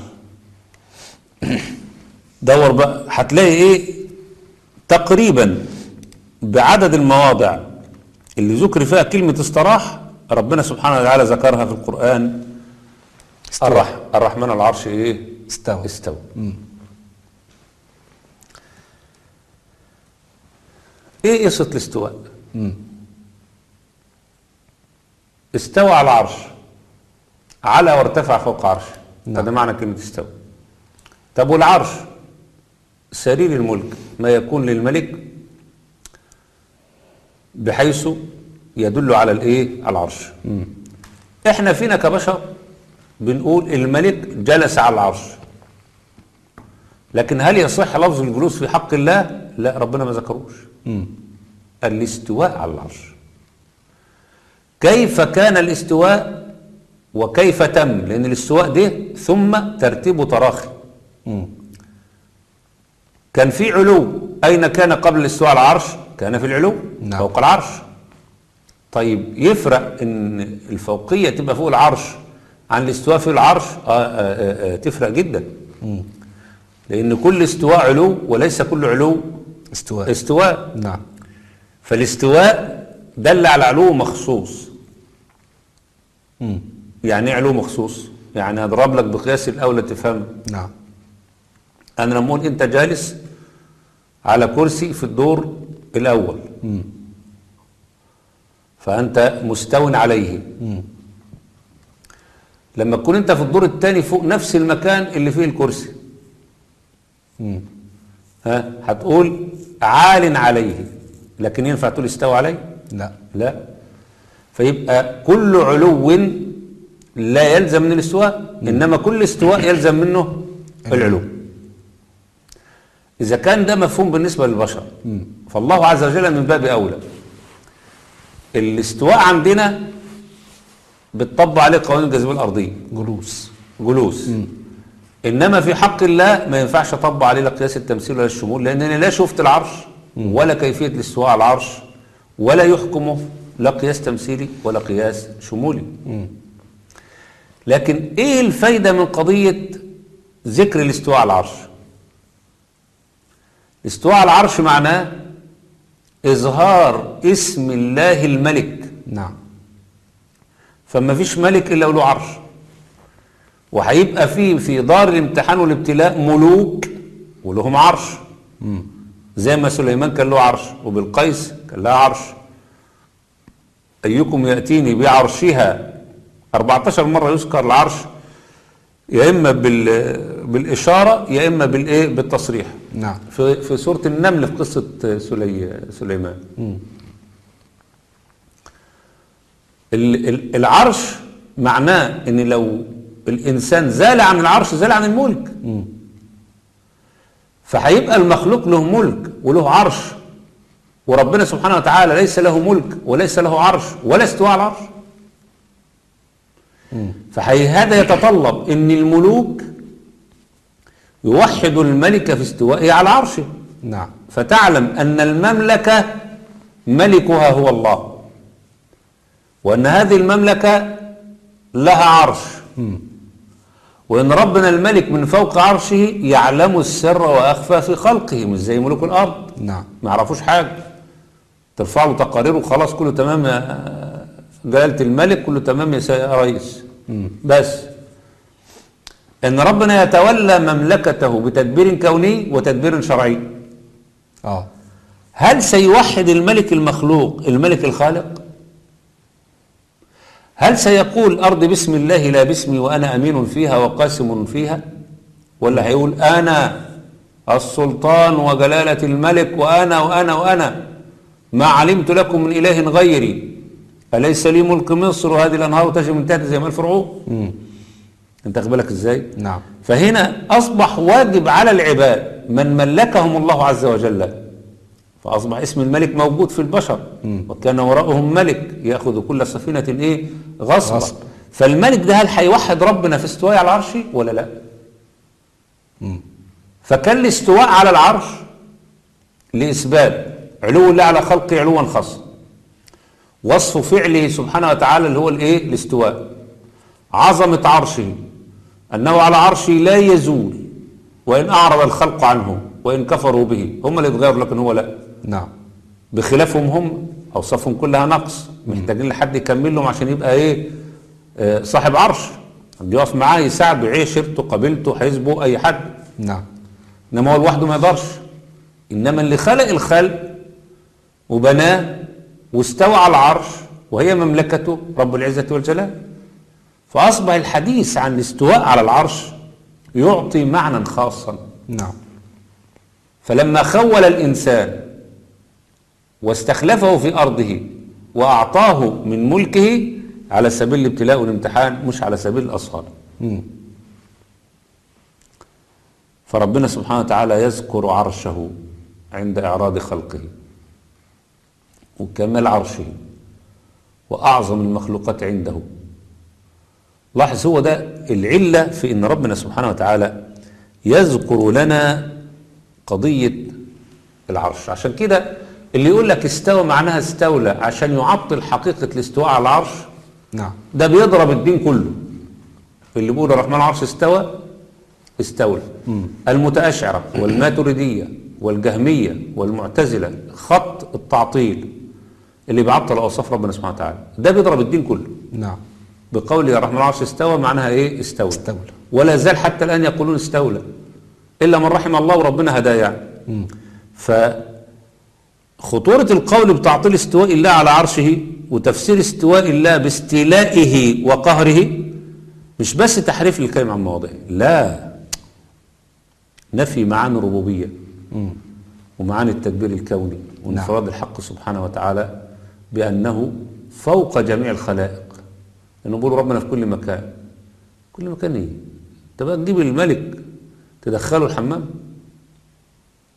B: دور بقى هتلاقي إيه تقريبا بعدد المواضع اللي ذكر فيها كلمة استراح ربنا سبحانه وتعالى ذكرها في القرآن. الرح الرحمن على العرش إيه؟
A: استوى.
B: استوى.
A: م.
B: ايه قصة الاستواء؟
A: مم.
B: استوى على العرش، على وارتفع فوق عرشه.
A: نعم.
B: هذا معنى كلمة استوى. طب والعرش سرير الملك، ما يكون للملك بحيث يدل على الايه؟ على العرش.
A: مم.
B: احنا فينا كبشر بنقول الملك جلس على العرش، لكن هل يصح لفظ الجلوس في حق الله؟ لا، ربنا ما ذكروش.
A: مم.
B: الاستواء على العرش. كيف كان الاستواء وكيف تم؟ لأن الاستواء ده ثم ترتيب تراخي.
A: مم.
B: كان في علو، أين كان قبل الاستواء على العرش؟ كان في العلو.
A: نعم.
B: فوق العرش. طيب يفرق ان الفوقية تبقى فوق العرش عن الاستواء في العرش؟ آه آه آه تفرق جدا.
A: مم.
B: لأن كل استواء علو وليس كل علو
A: استواء.
B: استواء.
A: نعم.
B: فالاستواء دل على علو مخصوص.
A: مم.
B: يعني ايه علو مخصوص؟ يعني اضرب لك بقياس الاولى تفهم.
A: نعم.
B: انا لما اقول انت جالس على كرسي في الدور الاول.
A: مم.
B: فانت مستو عليه.
A: مم.
B: لما تكون انت في الدور الثاني فوق نفس المكان اللي فيه الكرسي،
A: مم.
B: ها هتقول عال عليه، لكن ينفع تقول استوى عليه؟
A: لا.
B: لا. فيبقى كل علو لا يلزم من الاستواء، انما كل استواء يلزم منه العلو. إذا كان ده مفهوم بالنسبة للبشر فالله عز وجل من باب أولى. الاستواء عندنا بتطبق عليه قوانين الجاذبية الأرضية
A: جلوس.
B: جلوس. إنما في حق الله ما ينفعش أطبق عليه لا قياس التمثيل ولا الشمول، لأنني لا شفت العرش ولا كيفية الاستواء على العرش ولا يحكمه لا قياس تمثيلي ولا قياس شمولي. لكن إيه الفايدة من قضية ذكر الاستواء على العرش؟ الاستواء على العرش معناه إظهار اسم الله الملك.
A: نعم.
B: فما فيش ملك إلا له عرش، وهيبقى فيه في دار الامتحان والابتلاء ملوك ولهم عرش.
A: مم.
B: زي ما سليمان كان له عرش وبالقيس كان لها عرش. أيكم يأتيني بعرشها أربعتاشر مرة يذكر العرش، يا إما بالإشارة يا إما بالإيه بالتصريح.
A: نعم.
B: في في سورة النمل في قصة سلي سليمان.
A: مم.
B: العرش معناه ان لو الانسان زال عن العرش زال عن الملك.
A: مم.
B: فهيبقى المخلوق له ملك وله عرش، وربنا سبحانه وتعالى ليس له ملك وليس له عرش ولا استواء على العرش. فهذا يتطلب ان الملوك يوحدوا الملك في استوائه على عرشه.
A: نعم.
B: فتعلم ان المملكة ملكها هو الله، وأن هذه المملكة لها عرش.
A: مم.
B: وأن ربنا الملك من فوق عرشه يعلم السر وأخفى في خلقه، مش زي ملوك الأرض.
A: نعم.
B: ما يعرفوش حاجة، ترفع له تقارير وخلاص كله تمام يا جلالة الملك، كله تمام يا رئيس.
A: مم.
B: بس أن ربنا يتولى مملكته بتدبير كوني وتدبير شرعي.
A: آه.
B: هل سيوحد الملك المخلوق الملك الخالق؟ هل سيقول الأرض بسم الله لا باسمي وأنا أمين فيها وقاسم فيها؟ ولا هيقول أنا السلطان وجلالة الملك وأنا وأنا وأنا ما علمت لكم من إله غيري، أليس لي ملك مصر وهذه الأنهار تجري من تحت زي ما الفرعون؟ أنت أخبرك إزاي؟
A: نعم.
B: فهنا أصبح واجب على العباد من ملكهم الله عز وجل، فأصبح اسم الملك موجود في البشر. مم. وكان وراءهم ملك يأخذ كل سفينة إيه غصبا. غصب. فالملك ده هل هيوحد ربنا في استواء على العرش ولا لا؟ مم. فكان الاستواء على العرش لإثبات علو الله على خلقه علوا خاصا، وصف فعله سبحانه وتعالى اللي هو الايه الاستواء، عظمة عرشه أنه على عرشه لا يزول وإن أعرض الخلق عنه وإن كفروا به، هم اللي يتغيروا لكن هو لا.
A: نعم.
B: بخلافهم هم أوصافهم كلها نقص، محتاجين لحد يكمل لهم عشان يبقى إيه آه صاحب عرش، يقف معاه يساعده يعيش شرطه قبيلته حزبه أي حد.
A: نعم.
B: إنما هو لوحده ما يقدرش. إنما اللي خلق الخلق وبناه واستوى على العرش وهي مملكته رب العزة والجلال، فأصبح الحديث عن الاستواء على العرش يعطي معنى خاصا.
A: نعم.
B: فلما خول الإنسان واستخلفه في أرضه وأعطاه من ملكه على سبيل الابتلاء والامتحان مش على سبيل الأصهار. فربنا سبحانه وتعالى يذكر عرشه عند إعراض خلقه وكمال عرشه وأعظم المخلوقات عنده. لاحظ هو ده العلة في إن ربنا سبحانه وتعالى يذكر لنا قضية العرش. عشان كده اللي يقول لك استوى معناها استولى عشان يعطل حقيقة الاستواء على العرش،
A: نعم،
B: ده بيضرب الدين كله. اللي بيقول الرحمن العرش استوى استولى. مم. المتأشعرة والماتريدية والجهمية والمعتزلة خط التعطيل اللي بيعطل أوصاف ربنا سبحانه وتعالى، ده بيضرب الدين كله. نعم. بقول يا الرحمن العرش استوى معناها ايه؟ استولى. استولى. ولا زال حتى الآن يقولون استولى إلا من رحم الله وربنا هداه يعني. فخطورة القول بتعطيل استواء الله على عرشه وتفسير استواء الله باستيلائه وقهره مش بس تحريف الكلمة عن مواضعه، لا، نفي معاني الربوبية ومعاني التدبير الكوني وانفراد نعم. الحق سبحانه وتعالى بأنه فوق جميع الخلائق. لأنه بيقولوا ربنا في كل مكان. كل مكان ايه؟ انت بقى تجيب الملك تدخله الحمام؟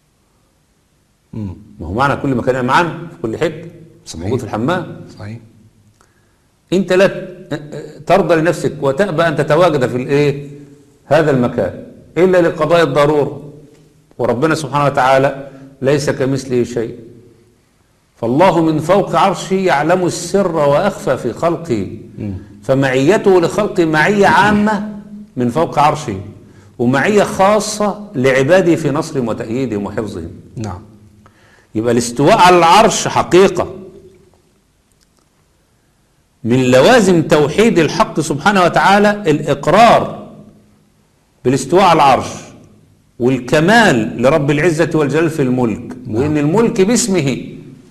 A: مم.
B: ما هو معنى كل مكان معانا في كل حته
A: صحيح.
B: موجود في الحمام.
A: صحيح.
B: انت لا ترضى لنفسك وتأبى ان تتواجد في الايه هذا المكان الا لقضاء الضروره، وربنا سبحانه وتعالى ليس كمثله شيء، فالله من فوق عرشه يعلم السر واخفى في خلقه، فمعيته لخلقه معيه عامه من فوق عرشه، ومعيه خاصه لعباده في نصرهم وتأييدهم وحفظهم.
A: نعم.
B: يبقى الاستواء على العرش حقيقه من لوازم توحيد الحق سبحانه وتعالى، الإقرار بالاستواء على العرش والكمال لرب العزة والجلال في الملك. نعم. وإن الملك باسمه،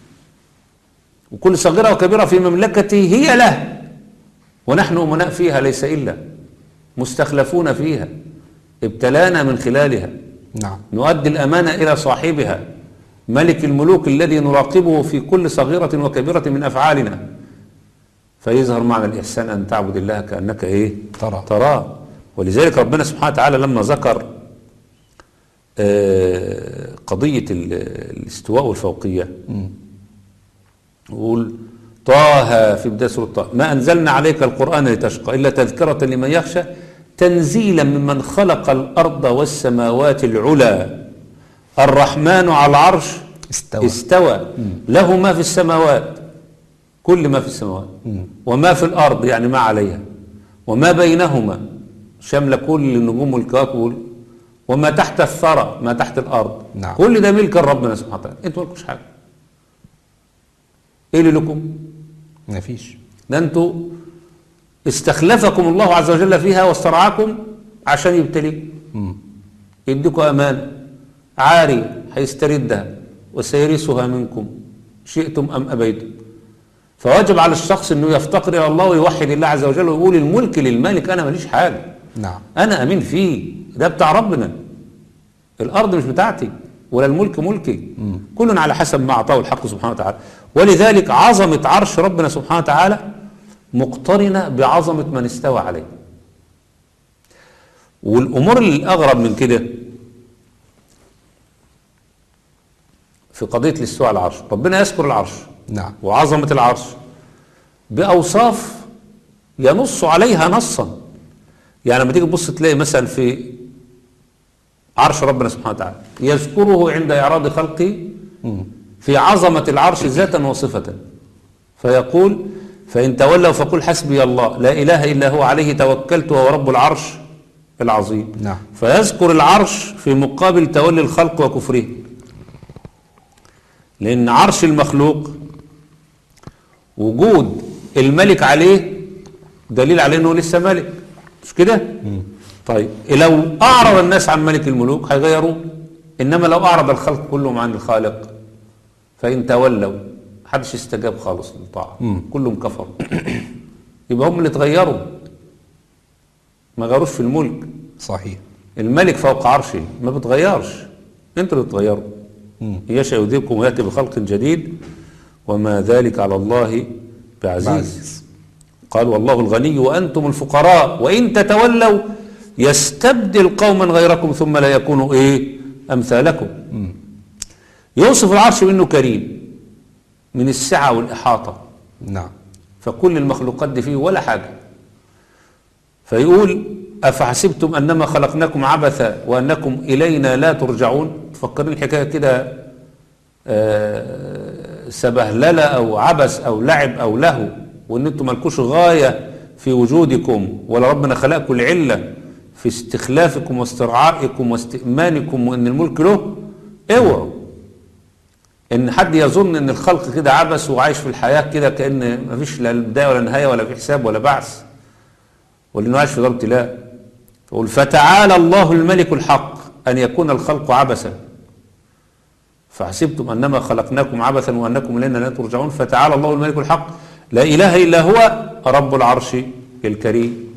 B: وكل صغيرة وكبيرة في مملكته هي له، ونحن أمناء فيها ليس إلا مستخلفون فيها، ابتلانا من خلالها.
A: نعم.
B: نؤدي الأمانة إلى صاحبها ملك الملوك الذي نراقبه في كل صغيرة وكبيرة من أفعالنا، فيظهر معنى الإحسان أن تعبد الله كأنك إيه؟
A: ترى
B: تراه. ولذلك ربنا سبحانه وتعالى لما ذكر آه قضية الاستواء والفوقية يقول طه في بداية سورة طه ما أنزلنا عليك القرآن لتشقى إلا تذكرة لمن يخشى تنزيلا ممن خلق الأرض والسماوات العلى الرحمن على العرش
A: استوى,
B: استوى. له ما في السماوات، كل ما في السماوات، وما في الأرض يعني ما عليها، وما بينهما شمل كل النجوم والكواكب، وما تحت الثرى ما تحت الأرض.
A: نعم.
B: كل ده ملك ربنا سبحانه وتعالى، انتوا مالكوش حاجة. ايه اللي لكم؟
A: ما فيش.
B: ده انتوا استخلفكم الله عز وجل فيها واسترعاكم عشان يبتليكم، يديكم أمان عاري هيستردها وسيرثها منكم شئتم أم أبيتم. فواجب على الشخص انه يفتقر الى الله ويوحد الله عز وجل ويقول الملك للمالك، انا ماليش حاجه.
A: نعم.
B: انا امين فيه، ده بتاع ربنا. الارض مش بتاعتي ولا الملك ملكي، كل على حسب ما اعطاه الحق سبحانه وتعالى. ولذلك عظمه عرش ربنا سبحانه وتعالى مقترنه بعظمه من استوى عليه. والامور الاغرب من كده في قضيه الاستواء على العرش، ربنا يذكر العرش
A: نعم.
B: وعظمة العرش بأوصاف ينص عليها نصا. يعني لما تيجي تبص تلاقي مثلا في عرش ربنا سبحانه وتعالى يذكره عند إعراض خلقه في عظمة العرش ذاتا وصفة، فيقول فإن تولوا فقل حسبي الله لا إله إلا هو عليه توكلت وهو رب العرش العظيم.
A: نعم.
B: فيذكر العرش في مقابل تولي الخلق وكفره، لأن عرش المخلوق وجود الملك عليه دليل عليه انه لسه ملك، مش كده؟ طيب لو اعرض الناس عن ملك الملوك هيغيروه، انما لو اعرض الخلق كلهم عن الخالق فان تولوا محدش استجاب خالص للطاعه، كلهم كفروا. يبقى هم اللي اتغيروا، ما غيروش في الملك.
A: صحيح.
B: الملك فوق عرشه ما بتغيرش، انتوا اللي بتغيروا. يشاء يذهبكم وياتي بخلق جديد وما ذلك على الله بعزيز. بعزيز. قال والله الغني وأنتم الفقراء وإن تتولوا يستبدل قوما غيركم ثم لا يكونوا إيه أمثالكم. م. يوصف العرش بأنه كريم من السعة والإحاطة.
A: نعم.
B: فكل المخلوقات دي فيه ولا حاجة. فيقول أفحسبتم أنما خلقناكم عبثا وأنكم إلينا لا ترجعون. تفكرين الحكاية كده آه سبهللة أو عبث أو لعب أو لهو، وأن أنتم مالكوش غاية في وجودكم، ولا ربنا خلقكم العلة في استخلافكم واسترعائكم واستئمانكم وأن الملك له. اوعوا ان حد يظن ان الخلق كده عبث وعايش في الحياة كده كأن مفيش لا بداية ولا نهاية ولا في حساب ولا بعث، ولأنه عايش في دار ابتلاء. يقول فتعالى الله الملك الحق أن يكون الخلق عبثا فحسبتم أنما خلقناكم عبثا وأنكم إلينا لا ترجعون. فتعالى الله الملك الحق لا إله إلا هو رب العرش الكريم.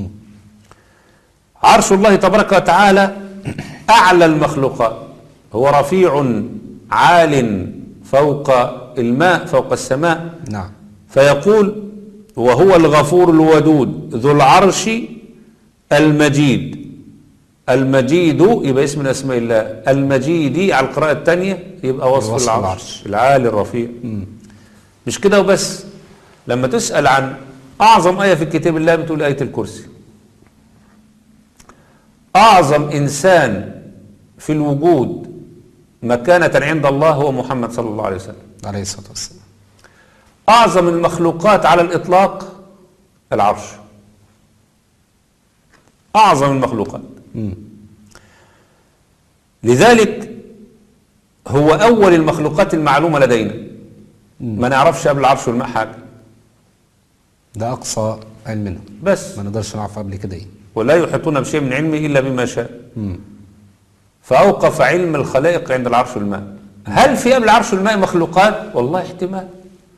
B: عرش الله تبارك وتعالى أعلى المخلوقات، هو رفيع عال فوق الماء فوق السماء.
A: نعم.
B: فيقول وهو الغفور الودود ذو العرش المجيد المجيد يبقى اسم من اسماء الله، المجيد على القراءة الثانية يبقى وصف,
A: وصف
B: العرش.
A: العرش.
B: العالي الرفيع.
A: مم.
B: مش كده وبس، لما تسأل عن أعظم آية في كتاب الله بتقول آية الكرسي. أعظم إنسان في الوجود مكانة عند الله هو محمد صلى الله عليه وسلم
A: عليه الصلاة والسلام.
B: أعظم المخلوقات على الإطلاق العرش، أعظم المخلوقات.
A: مم.
B: لذلك هو أول المخلوقات المعلومة لدينا.
A: مم.
B: ما نعرفش قبل العرش والماء حاجة،
A: ده أقصى علمنا،
B: بس
A: ما نقدرش نعرف قبل كده إيه.
B: ولا يحيطون بشيء من علمه إلا بما شاء.
A: مم.
B: فأوقف علم الخلائق عند العرش والماء. هل في قبل العرش والماء مخلوقات؟ والله احتمال،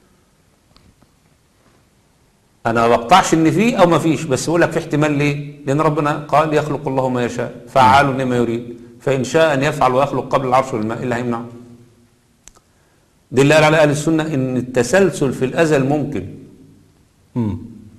B: أنا ما بقطعش إن فيه أو ما فيش، بس بقول لك في احتمال. ليه؟ لأن ربنا قال يخلق الله ما يشاء فعال لما يريد، فإن شاء أن يفعل ويخلق قبل العرش والماء إيه اللي هيمنعه؟ دي اللي قال على أهل السنة إن التسلسل في الأزل ممكن.
A: مم.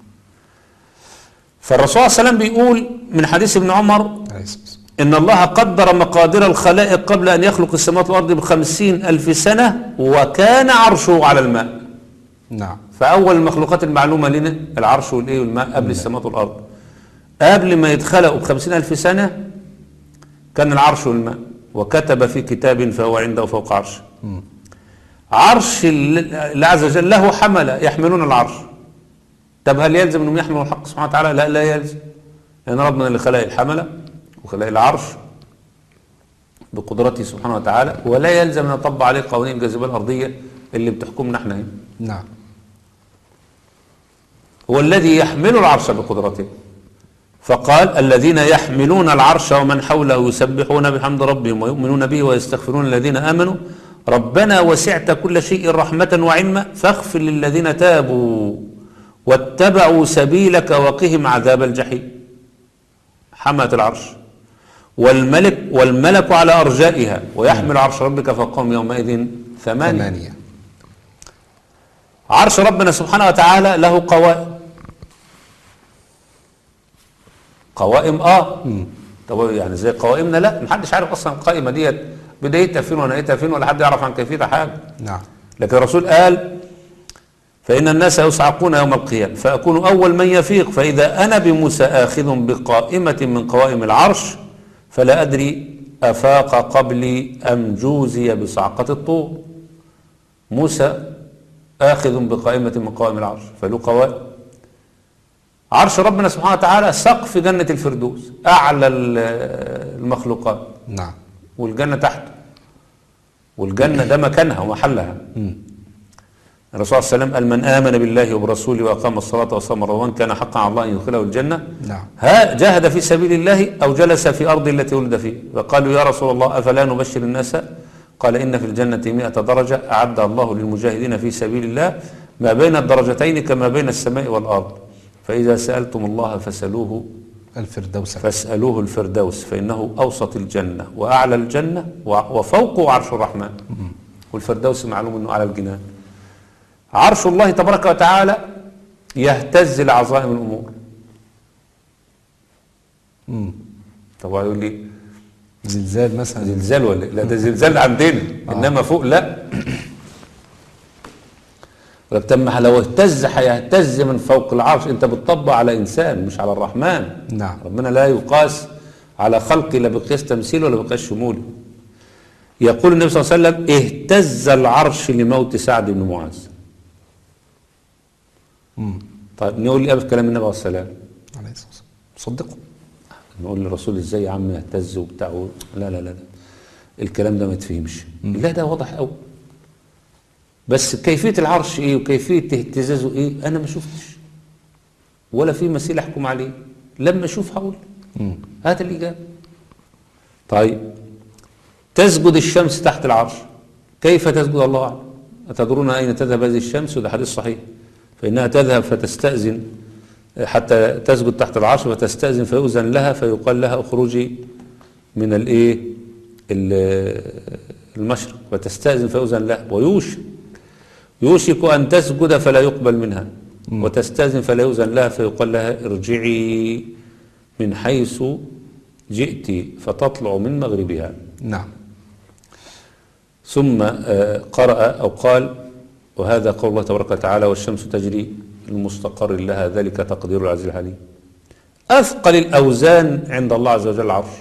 B: فالرسول صلى الله عليه وسلم بيقول من حديث ابن عمر
A: عليه الصلاة والسلام.
B: إن الله قدر مقادير الخلائق قبل أن يخلق السماوات والأرض بخمسين ألف سنة وكان عرشه على الماء.
A: نعم.
B: فأول المخلوقات المعلومة لنا العرش والإيه والماء قبل السماوات والأرض. قبل ما يتخلقوا بخمسين ألف سنة كان العرش والماء، وكتب في كتاب فهو عنده فوق عرش.
A: مم.
B: عرش الله عز وجل له حملة يحملون العرش. طب هل يلزم أنهم يحملوا الحق سبحانه وتعالى؟ لا، لا يلزم، لأن يعني ربنا اللي خلق الحملة وخلق العرش بقدرته سبحانه وتعالى، ولا يلزم أن يطبق عليه قوانين الجاذبية الأرضية اللي بتحكمنا احنا هنا.
A: نعم.
B: هو الذي يحمل العرش بقدرته، فقال الذين يحملون العرش ومن حوله يسبحون بحمد ربهم ويؤمنون به ويستغفرون الذين آمنوا ربنا وسعت كل شيء رحمة وعلما فاغفر للذين تابوا واتبعوا سبيلك وقهم عذاب الجحيم. حملة العرش والملك والملك على أرجائها ويحمل عرش ربك فوقهم يومئذ ثمانية. ثمانية. عرش ربنا سبحانه وتعالى له قوائم. قوائم اه
A: مم.
B: طب يعني زي قوائمنا؟ لا، محدش عارف اصلا القائمه ديت بدايتها فين ونهايتها فين، ولا حد يعرف عن كيفيتها حاجه.
A: نعم.
B: لكن الرسول قال فإن الناس يصعقون يوم القيامة فأكون أول من يفيق، فإذا أنا بموسى آخذ بقائمة من قوائم العرش فلا أدري أفاق قبلي أم جوزي بصعقة الطور. موسى آخذ بقائمة من قوائم العرش، فله قوائم. عرش ربنا سبحانه وتعالى سقف جنة الفردوس، أعلى المخلوقات.
A: نعم.
B: والجنة تحته، والجنة ده مكانها ومحلها.
A: مم.
B: الرسول صلى الله عليه وسلم قال من آمن بالله وبرسوله وأقام الصلاة وصام رمضان كان حقا على الله أن يدخله الجنة.
A: نعم.
B: ها جاهد في سبيل الله أو جلس في أرض التي ولد فيه. فقالوا يا رسول الله أفلا نبشر الناس؟ قال إن في الجنة مئة درجة أعد الله للمجاهدين في سبيل الله ما بين الدرجتين كما بين السماء والأرض، فإذا سألتم الله فسألوه
A: الفردوس
B: فاسألوه الفردوس فإنه أوسط الجنة وأعلى الجنة وفوقه عرش الرحمن. والفردوس معلوم أنه على الجنان. عرش الله تبارك وتعالى يهتز لعظائم الأمور.
A: مم.
B: طب يقول لي
A: زلزال مثلا؟
B: زلزال ولا لا؟ ده زلزال عندنا آه. إنما فوق لا. ولكن لو اهتز هيهتز من فوق العرش. انت بتطبق على انسان مش على الرحمن.
A: نعم.
B: ربنا لا يقاس على خلقه لا بقياس تمثيل ولا بقياس شمول. يقول النبي صلى الله عليه وسلم اهتز العرش لموت سعد بن معاذ.
A: امم
B: طيب نقول ايه في كلام النبي عليه السلام؟
A: عليه الصلاه والسلام صدقوا.
B: نقول للرسول ازاي يا عم يهتز وبتاع؟ لا لا لا لا الكلام ده ما تفهمش. لا ده واضح قوي. بس كيفية العرش ايه وكيفية اهتزازه ايه انا ما شفتش ولا في مثيل احكم عليه. لما اشوف هقول. هات الاجابة. طيب تسجد الشمس تحت العرش. كيف تسجد الله اعلم. أتدرون اين تذهب هذه الشمس؟ وده حديث صحيح. فانها تذهب فتستأذن حتى تسجد تحت العرش فتستأذن فيؤذن لها فيقال لها اخرجي من الايه المشرق فتستأذن فيؤذن لها. ويوشك يوشك أن تسجد فلا يقبل منها م. وتستأذن فلا يؤذن لها فيقال لها ارجعي من حيث جئت فتطلع من مغربها.
A: نعم.
B: ثم قرأ أو قال وهذا قول الله تبارك وتعالى والشمس تجري لمستقر لها ذلك تقدير العزيز العليم. أثقل الأوزان عند الله عز وجل العرش.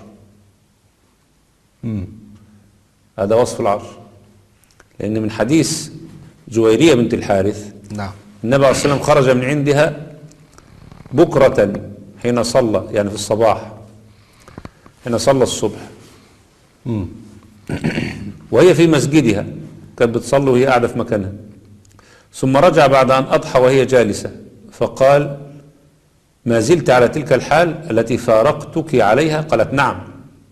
A: مم.
B: هذا وصف العرش، لأن من حديث جويرية بنت الحارث
A: نعم
B: النبي عليه الصلاة والسلام خرج من عندها بكرة حين صلى، يعني في الصباح حين صلى الصبح،
A: مم.
B: وهي في مسجدها كانت بتصلي وهي قاعدة في مكانها، ثم رجع بعد أن أضحى وهي جالسة فقال ما زلت على تلك الحال التي فارقتك عليها؟ قالت نعم.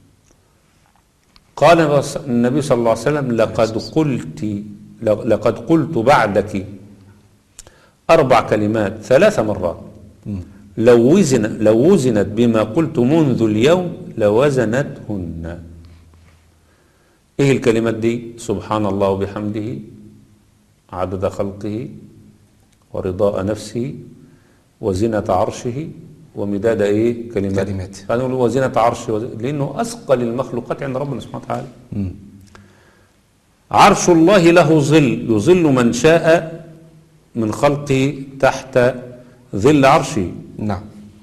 B: قال النبي صلى الله عليه وسلم لقد قلت لقد قلت بعدك أربع كلمات ثلاث مرات لو وزن لو وزنت بما قلت منذ اليوم لوزنتهن. ايه الكلمات دي؟ سبحان الله وبحمده عدد خلقه ورضاء نفسه وزنة عرشه ومداد ايه كلماته.
A: كلمات.
B: فنقول وزنة عرشه وز... لانه اثقل المخلوقات عند ربنا سبحانه وتعالى.
A: مم.
B: عرش الله له ظل يظل من شاء من خلقه تحت ظل عرشه.
A: نعم.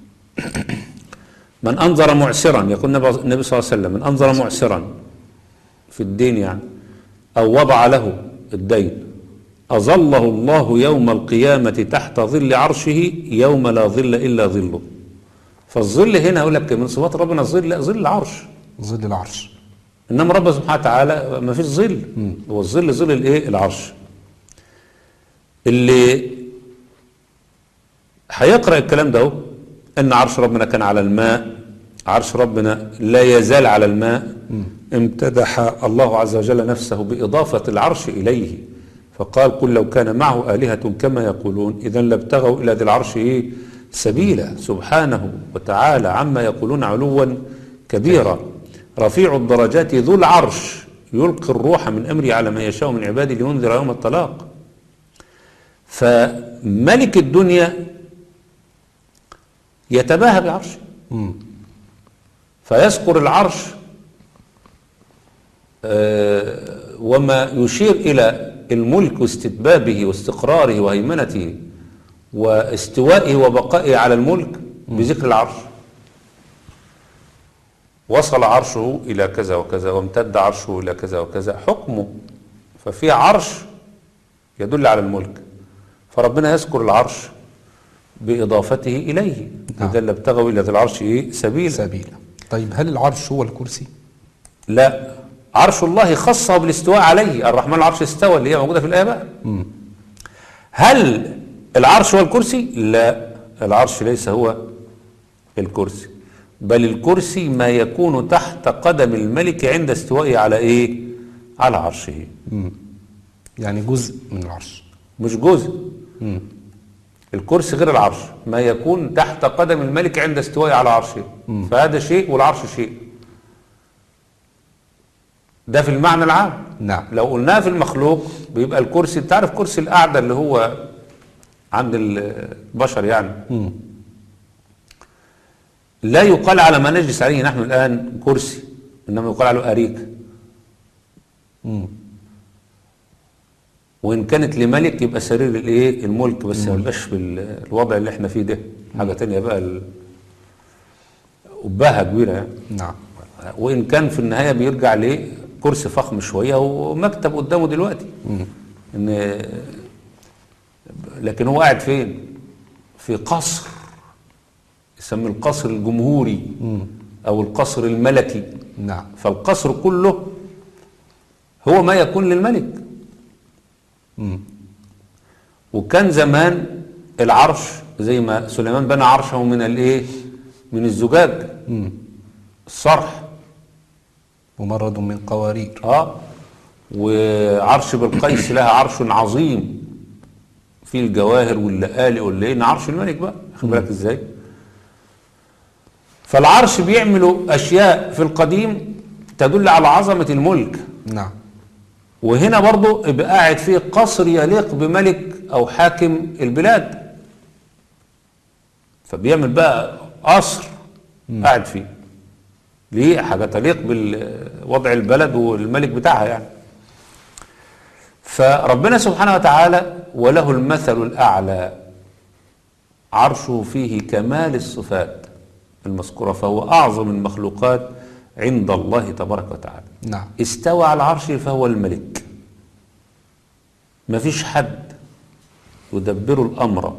B: من أنظر معسرا، يقول النبي صلى الله عليه وسلم من أنظر معسرا في الدين يعني أو وضع له الدين أظله الله يوم القيامة تحت ظل عرشه يوم لا ظل إلا ظله. فالظل هنا أقول لك من صفات ربنا الظل، لا ظل العرش،
A: ظل العرش.
B: إنما رب سبحانه وتعالى ما فيش ظل، هو الظل ظل الإيه العرش. اللي هيقرأ الكلام ده ان عرش ربنا كان على الماء، عرش ربنا لا يزال على الماء. امتدح الله عز وجل نفسه بإضافة العرش إليه فقال قل لو كان معه آلهة كما يقولون إذا لابتغوا إلى ذي العرش إيه سبيلا سبحانه وتعالى عما يقولون علوا كبيرا رفيع الدرجات ذو العرش يلقي الروح من أمره على من يشاء من عباده لينذر يوم الطلاق. فملك الدنيا يتباهى بعرشه فيذكر العرش آه وما يشير إلى الملك واستتبابه واستقراره وهيمنته واستوائه وبقائه على الملك بذكر العرش. وصل عرشه إلى كذا وكذا وامتد عرشه إلى كذا وكذا حكمه، ففي عرش يدل على الملك فربنا يذكر العرش بإضافته إليه.
A: نعم.
B: إذا لابتغوا إلى ذي العرش إيه سبيلا.
A: سبيلا. طيب هل العرش هو الكرسي؟
B: لا، عرش الله خصه بالاستواء عليه، الرحمن العرش استوى اللي هي موجودة في الآية بقى.
A: مم.
B: هل العرش هو الكرسي؟ لا، العرش ليس هو الكرسي، بل الكرسي ما يكون تحت قدم الملك عند استوائه على إيه؟ على عرشه.
A: مم. يعني جزء من العرش
B: مش جزء.
A: مم.
B: الكرسي غير العرش، ما يكون تحت قدم الملك عند استوائه على عرشه.
A: مم.
B: فهذا شيء والعرش شيء، ده في المعنى العام.
A: نعم.
B: لو قلناه في المخلوق بيبقى الكرسي، تعرف كرسي القعدة اللي هو عند البشر يعني.
A: مم.
B: لا يقال على ما نجلس عليه نحن الآن كرسي، إنما يقال عليه أريكة.
A: مم.
B: وإن كانت لملك يبقى سرير الايه الملك، بس ما يبقاش بالوضع اللي احنا فيه ده، حاجة تانية بقى ال... قباها كبيرة يعني.
A: نعم.
B: وإن كان في النهاية بيرجع ليه كرسي فخم شوية ومكتب قدامه دلوقتي.
A: مم.
B: إن لكن هو قاعد فين؟ في قصر يسمى القصر الجمهوري.
A: مم.
B: أو القصر الملكي.
A: نعم.
B: فالقصر كله هو ما يكون للملك.
A: مم.
B: وكان زمان العرش زي ما سليمان بنى عرشه من الايه؟ من الزجاج.
A: مم.
B: الصرح.
A: ممرد من قوارير.
B: اه وعرش بالقيس لها عرش عظيم فيه الجواهر واللآلئ واللي عرش الملك بقى، خد بالك ازاي؟ فالعرش بيعملوا اشياء في القديم تدل على عظمة الملك.
A: نعم.
B: وهنا برضو يبقى قاعد فيه قصر يليق بملك او حاكم البلاد، فبيعمل بقى قصر قاعد فيه ليه؟ حاجة تليق بالوضع البلد والملك بتاعها يعني. فربنا سبحانه وتعالى وله المثل الأعلى، عرشه فيه كمال الصفات المذكورة، فهو أعظم المخلوقات عند الله تبارك وتعالى.
A: نعم.
B: استوى على العرش فهو الملك، ما فيش حد يدبر الأمر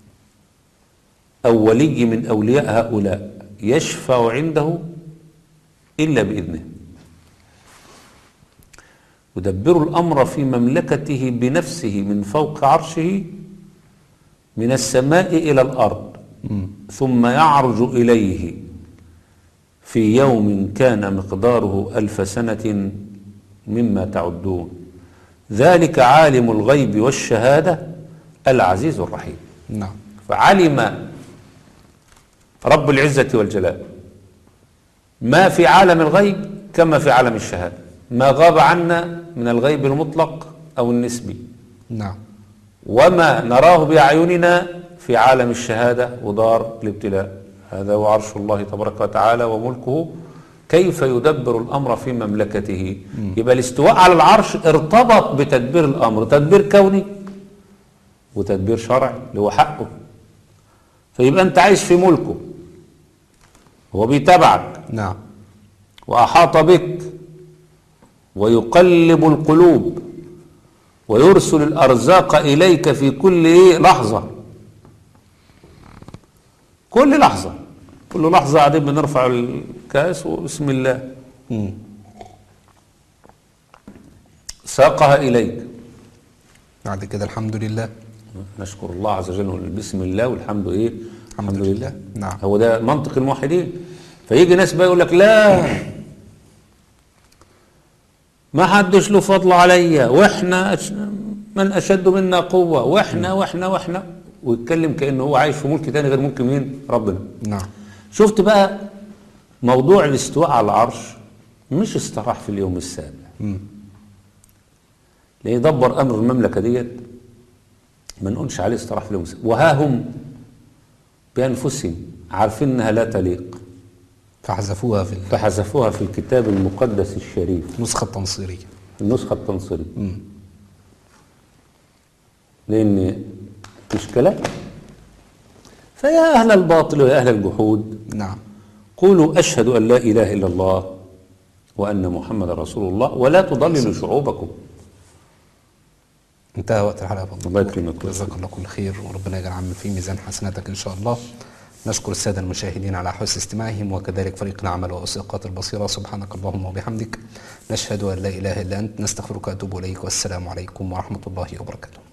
B: أو ولي من أولياء هؤلاء يشفع عنده إلا بإذنه. يدبر الأمر في مملكته بنفسه من فوق عرشه من السماء إلى الأرض، م. ثم يعرج إليه في يوم كان مقداره ألف سنة مما تعدون. ذلك عالم الغيب والشهادة العزيز الرحيم.
A: نعم.
B: فعلم رب العزة والجلال ما في عالم الغيب كما في عالم الشهادة، ما غاب عنا من الغيب المطلق أو النسبي.
A: نعم.
B: وما نراه بأعيننا في عالم الشهادة ودار الابتلاء. هذا هو عرش الله تبارك وتعالى وملكه، كيف يدبر الأمر في مملكته. م. يبقى الاستواء على العرش ارتبط بتدبير الأمر، تدبير كوني وتدبير شرعي اللي هو حقه. فيبقى أنت عايش في ملكه، هو بيتابعك.
A: نعم.
B: وأحاط بك ويقلب القلوب ويرسل الأرزاق إليك في كل إيه لحظة، كل لحظة كل لحظة قاعدين بنرفع الكاس وبسم الله م. ساقها إليك.
A: بعد كده الحمد لله
B: نشكر الله عز وجل، بسم الله والحمد إيه
A: الحمد لله. لله. نعم.
B: هو ده منطق الموحدين. فيجي ناس بقى يقول لك لا ما حدش له فضل عليا، واحنا من اشد منا قوه، واحنا واحنا واحنا ويتكلم كانه هو عايش في ملك تاني غير ملك مين؟ ربنا.
A: نعم.
B: شفت بقى موضوع الاستواء على العرش مش استراح في اليوم السابع، لان يدبر امر المملكه ديت ما نقولش عليه استراح في اليوم السابع. وها هم بانفسهم عارفين انها لا تليق،
A: فحذفوها في
B: فحذفوها في الكتاب المقدس الشريف،
A: النسخة التنصيرية.
B: النسخة التنصيرية. لأن مش كلام. فيا أهل الباطل ويا أهل الجحود،
A: نعم،
B: قولوا أشهد أن لا إله إلا الله وأن محمد رسول الله ولا تضللوا شعوبكم.
A: انتهى وقت الحلقة. فضل
B: الله يكرمك،
A: جزاك الله كل خير، وربنا يجعل في ميزان حسناتك إن شاء الله. نشكر السادة المشاهدين على حسن استماعهم، وكذلك فريق العمل وأسقاط البصيرة. سبحانك اللهم وبحمدك، نشهد أن لا إله إلا أنت، نستغفرك وأتوب إليك، والسلام عليكم ورحمة الله وبركاته.